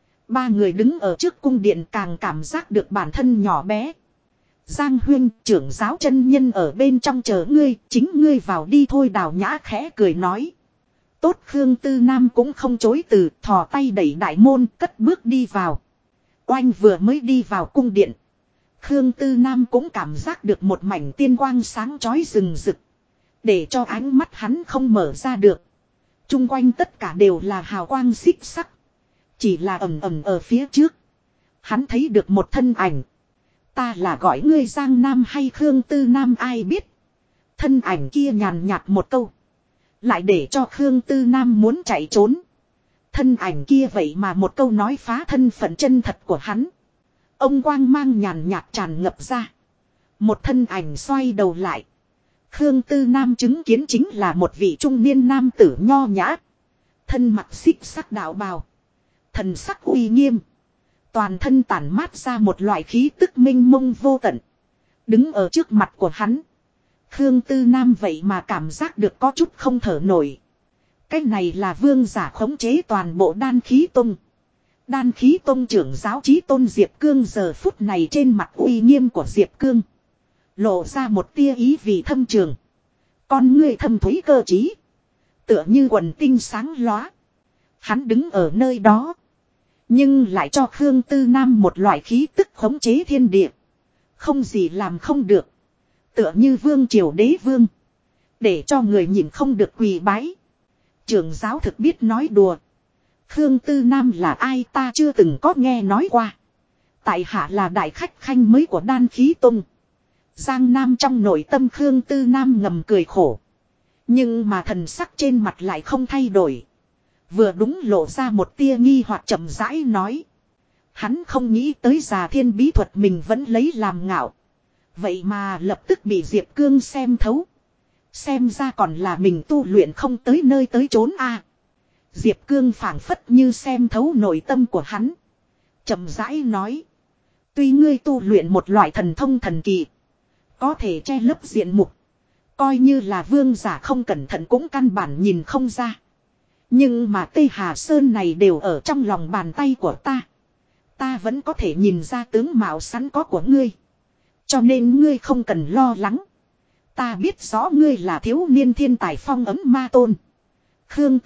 Ba người đứng ở trước cung điện càng cảm giác được bản thân nhỏ bé. Giang Huyên trưởng giáo chân nhân ở bên trong chờ ngươi. Chính ngươi vào đi thôi. Đào Nhã khẽ cười nói. Tốt Khương Tư Nam cũng không chối từ. Thò tay đẩy đại môn cất bước đi vào. Oanh vừa mới đi vào cung điện. Khương Tư Nam cũng cảm giác được một mảnh tiên quang sáng chói rừng rực. Để cho ánh mắt hắn không mở ra được. Trung quanh tất cả đều là hào quang xích sắc. Chỉ là ầm ầm ở phía trước. Hắn thấy được một thân ảnh. Ta là gọi ngươi Giang Nam hay Khương Tư Nam ai biết. Thân ảnh kia nhàn nhạt một câu. Lại để cho Khương Tư Nam muốn chạy trốn. Thân ảnh kia vậy mà một câu nói phá thân phận chân thật của hắn. Ông quang mang nhàn nhạt tràn ngập ra. Một thân ảnh xoay đầu lại. Khương Tư Nam chứng kiến chính là một vị trung niên nam tử nho nhã. Thân mặc xích sắc đạo bào. Thần sắc uy nghiêm. Toàn thân tản mát ra một loại khí tức minh mông vô tận. Đứng ở trước mặt của hắn. Khương Tư Nam vậy mà cảm giác được có chút không thở nổi. Cái này là vương giả khống chế toàn bộ đan khí tông. Đan khí tông trưởng giáo chí tôn Diệp Cương giờ phút này trên mặt uy nghiêm của Diệp Cương. Lộ ra một tia ý vị thâm trường. Con ngươi thâm thúy cơ trí. Tựa như quần tinh sáng lóa. Hắn đứng ở nơi đó. Nhưng lại cho Khương Tư Nam một loại khí tức khống chế thiên địa. Không gì làm không được. Tựa như vương triều đế vương. Để cho người nhìn không được quỳ bái. Trưởng giáo thực biết nói đùa. Khương Tư Nam là ai ta chưa từng có nghe nói qua. Tại hạ là đại khách khanh mới của đan khí tông. Giang Nam trong nội tâm Khương Tư Nam ngầm cười khổ. Nhưng mà thần sắc trên mặt lại không thay đổi. Vừa đúng lộ ra một tia nghi hoặc chậm rãi nói. Hắn không nghĩ tới già thiên bí thuật mình vẫn lấy làm ngạo. Vậy mà lập tức bị Diệp Cương xem thấu. Xem ra còn là mình tu luyện không tới nơi tới chốn a. Diệp Cương phảng phất như xem thấu nội tâm của hắn. Chậm rãi nói. Tuy ngươi tu luyện một loại thần thông thần kỳ. Có thể che lấp diện mục. Coi như là vương giả không cẩn thận cũng căn bản nhìn không ra. Nhưng mà Tây Hà Sơn này đều ở trong lòng bàn tay của ta. Ta vẫn có thể nhìn ra tướng mạo sẵn có của ngươi. Cho nên ngươi không cần lo lắng. Ta biết rõ ngươi là thiếu niên thiên tài phong ấm ma tôn. Khương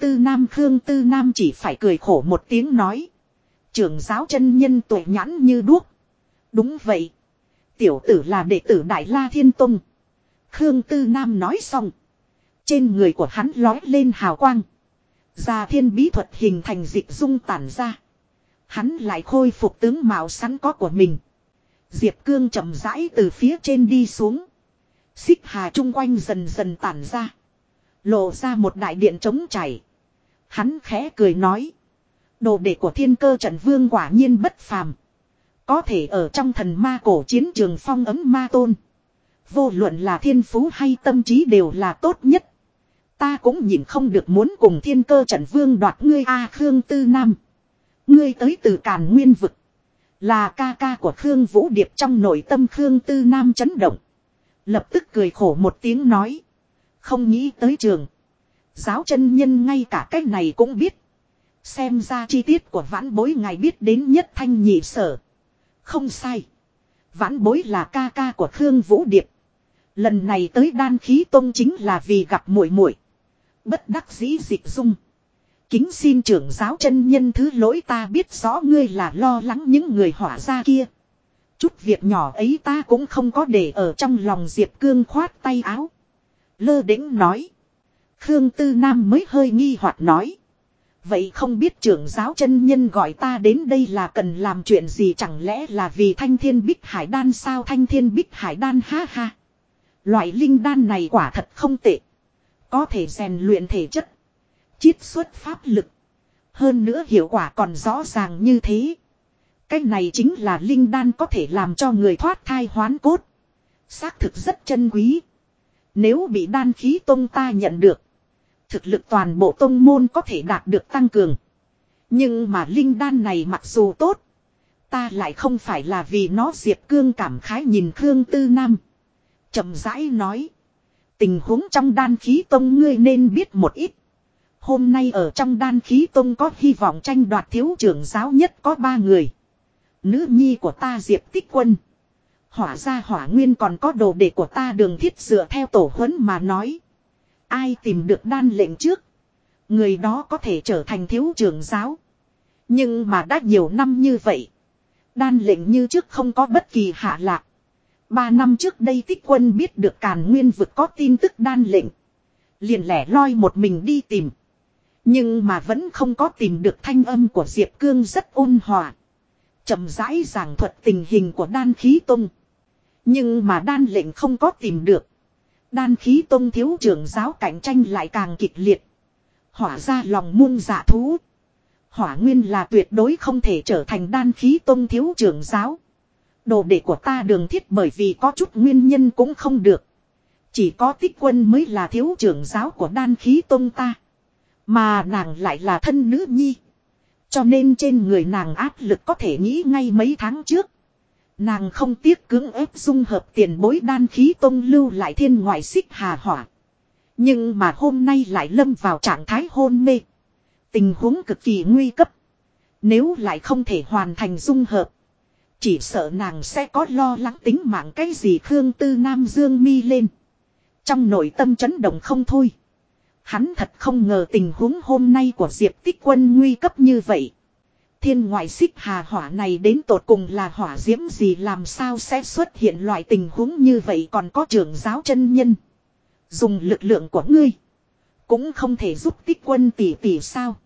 Tư Nam chỉ phải cười khổ một tiếng nói. Trưởng giáo chân nhân tuổi nhãn như đuốc. Đúng vậy. Tiểu tử là đệ tử Đại La Thiên Tông. Khương Tư Nam nói xong. Trên người của hắn lói lên hào quang. Già thiên bí thuật hình thành dịch dung tản ra. Hắn lại khôi phục tướng mạo sẵn có của mình. Diệp Cương chậm rãi từ phía trên đi xuống. Xích hà chung quanh dần dần tản ra. Lộ ra một đại điện trống chảy. Hắn khẽ cười nói. Đồ đệ của Thiên Cơ Trận Vương quả nhiên bất phàm. Có thể ở trong thần ma cổ chiến trường phong ấm ma tôn. Vô luận là thiên phú hay tâm trí đều là tốt nhất. Ta cũng nhìn không được muốn cùng Thiên Cơ Trận Vương đoạt ngươi a. Khương Tư Nam. Ngươi tới từ Càn Nguyên Vực. Là ca ca của Khương Vũ Điệp. Trong nội tâm Khương Tư Nam chấn động. Lập tức cười khổ một tiếng nói. Không nghĩ tới trường. Giáo chân nhân ngay cả cách này cũng biết. Xem ra chi tiết của vãn bối ngài biết đến nhất thanh nhị sở. Không sai. Vãn bối là ca ca của Khương Vũ Điệp. Lần này tới đan khí tông chính là vì gặp muội muội. Bất đắc dĩ dịch dung. Kính xin trưởng giáo chân nhân thứ lỗi, ta biết rõ ngươi là lo lắng những người hỏa gia kia. Chút việc nhỏ ấy ta cũng không có để ở trong lòng. Diệp Cương khoát tay áo. Lơ đễnh nói. Khương Tư Nam mới hơi nghi hoặc nói. Vậy không biết trưởng giáo chân nhân gọi ta đến đây là cần làm chuyện gì, chẳng lẽ là vì Thanh Thiên Bích Hải Đan sao? Thanh Thiên Bích Hải Đan ha ha. Loại linh đan này quả thật không tệ. Có thể rèn luyện thể chất. Chiết xuất pháp lực. Hơn nữa hiệu quả còn rõ ràng như thế. Cái này chính là linh đan có thể làm cho người thoát thai hoán cốt. Xác thực rất chân quý. Nếu bị đan khí tông ta nhận được. Thực lực toàn bộ tông môn có thể đạt được tăng cường. Nhưng mà linh đan này mặc dù tốt. Ta lại không phải là vì nó. Diệp Cương cảm khái nhìn Khương Tư Nam. Chậm rãi nói. Tình huống trong đan khí tông ngươi nên biết một ít. Hôm nay ở trong đan khí tông có hy vọng tranh đoạt thiếu trưởng giáo nhất có 3 người. Nữ nhi của ta Diệp Tích Quân. Hỏa gia Hỏa Nguyên, còn có đồ đệ của ta Đường Thiết. Dựa theo tổ huấn mà nói. Ai tìm được đan lệnh trước. Người đó có thể trở thành thiếu trưởng giáo. Nhưng mà đã nhiều năm như vậy. Đan lệnh như trước không có bất kỳ hạ lạc. 3 năm trước đây Tích Quân biết được Càn Nguyên Vực có tin tức đan lệnh. Liền lẻ loi một mình đi tìm. Nhưng mà vẫn không có tìm được. Thanh âm của Diệp Cương rất ôn hòa. Chậm rãi giảng thuật tình hình của đan khí tông. Nhưng mà đan lệnh không có tìm được. Đan khí tông thiếu trưởng giáo cạnh tranh lại càng kịch liệt. Hỏa ra lòng muôn dạ thú. Hỏa Nguyên là tuyệt đối không thể trở thành đan khí tông thiếu trưởng giáo. Đồ đệ của ta Đường Thiết bởi vì có chút nguyên nhân cũng không được. Chỉ có Tích Quân mới là thiếu trưởng giáo của đan khí tông ta. Mà nàng lại là thân nữ nhi. Cho nên trên người nàng áp lực có thể nghĩ ngay mấy tháng trước. Nàng không tiếc cưỡng ép dung hợp tiền bối đan khí tông lưu lại thiên ngoại xích hà hỏa. Nhưng mà hôm nay lại lâm vào trạng thái hôn mê. Tình huống cực kỳ nguy cấp. Nếu lại không thể hoàn thành dung hợp. Chỉ sợ nàng sẽ có lo lắng tính mạng cái gì. Khương Tư Nam dương mi lên. Trong nội tâm chấn động không thôi. Hắn thật không ngờ tình huống hôm nay của Diệp Tích Quân nguy cấp như vậy. Thiên ngoại xích hà hỏa này đến tột cùng là hỏa diễm gì, làm sao sẽ xuất hiện loại tình huống như vậy. Còn có trưởng giáo chân nhân. Dùng lực lượng của ngươi. Cũng không thể giúp Tích Quân tỷ tỷ sao.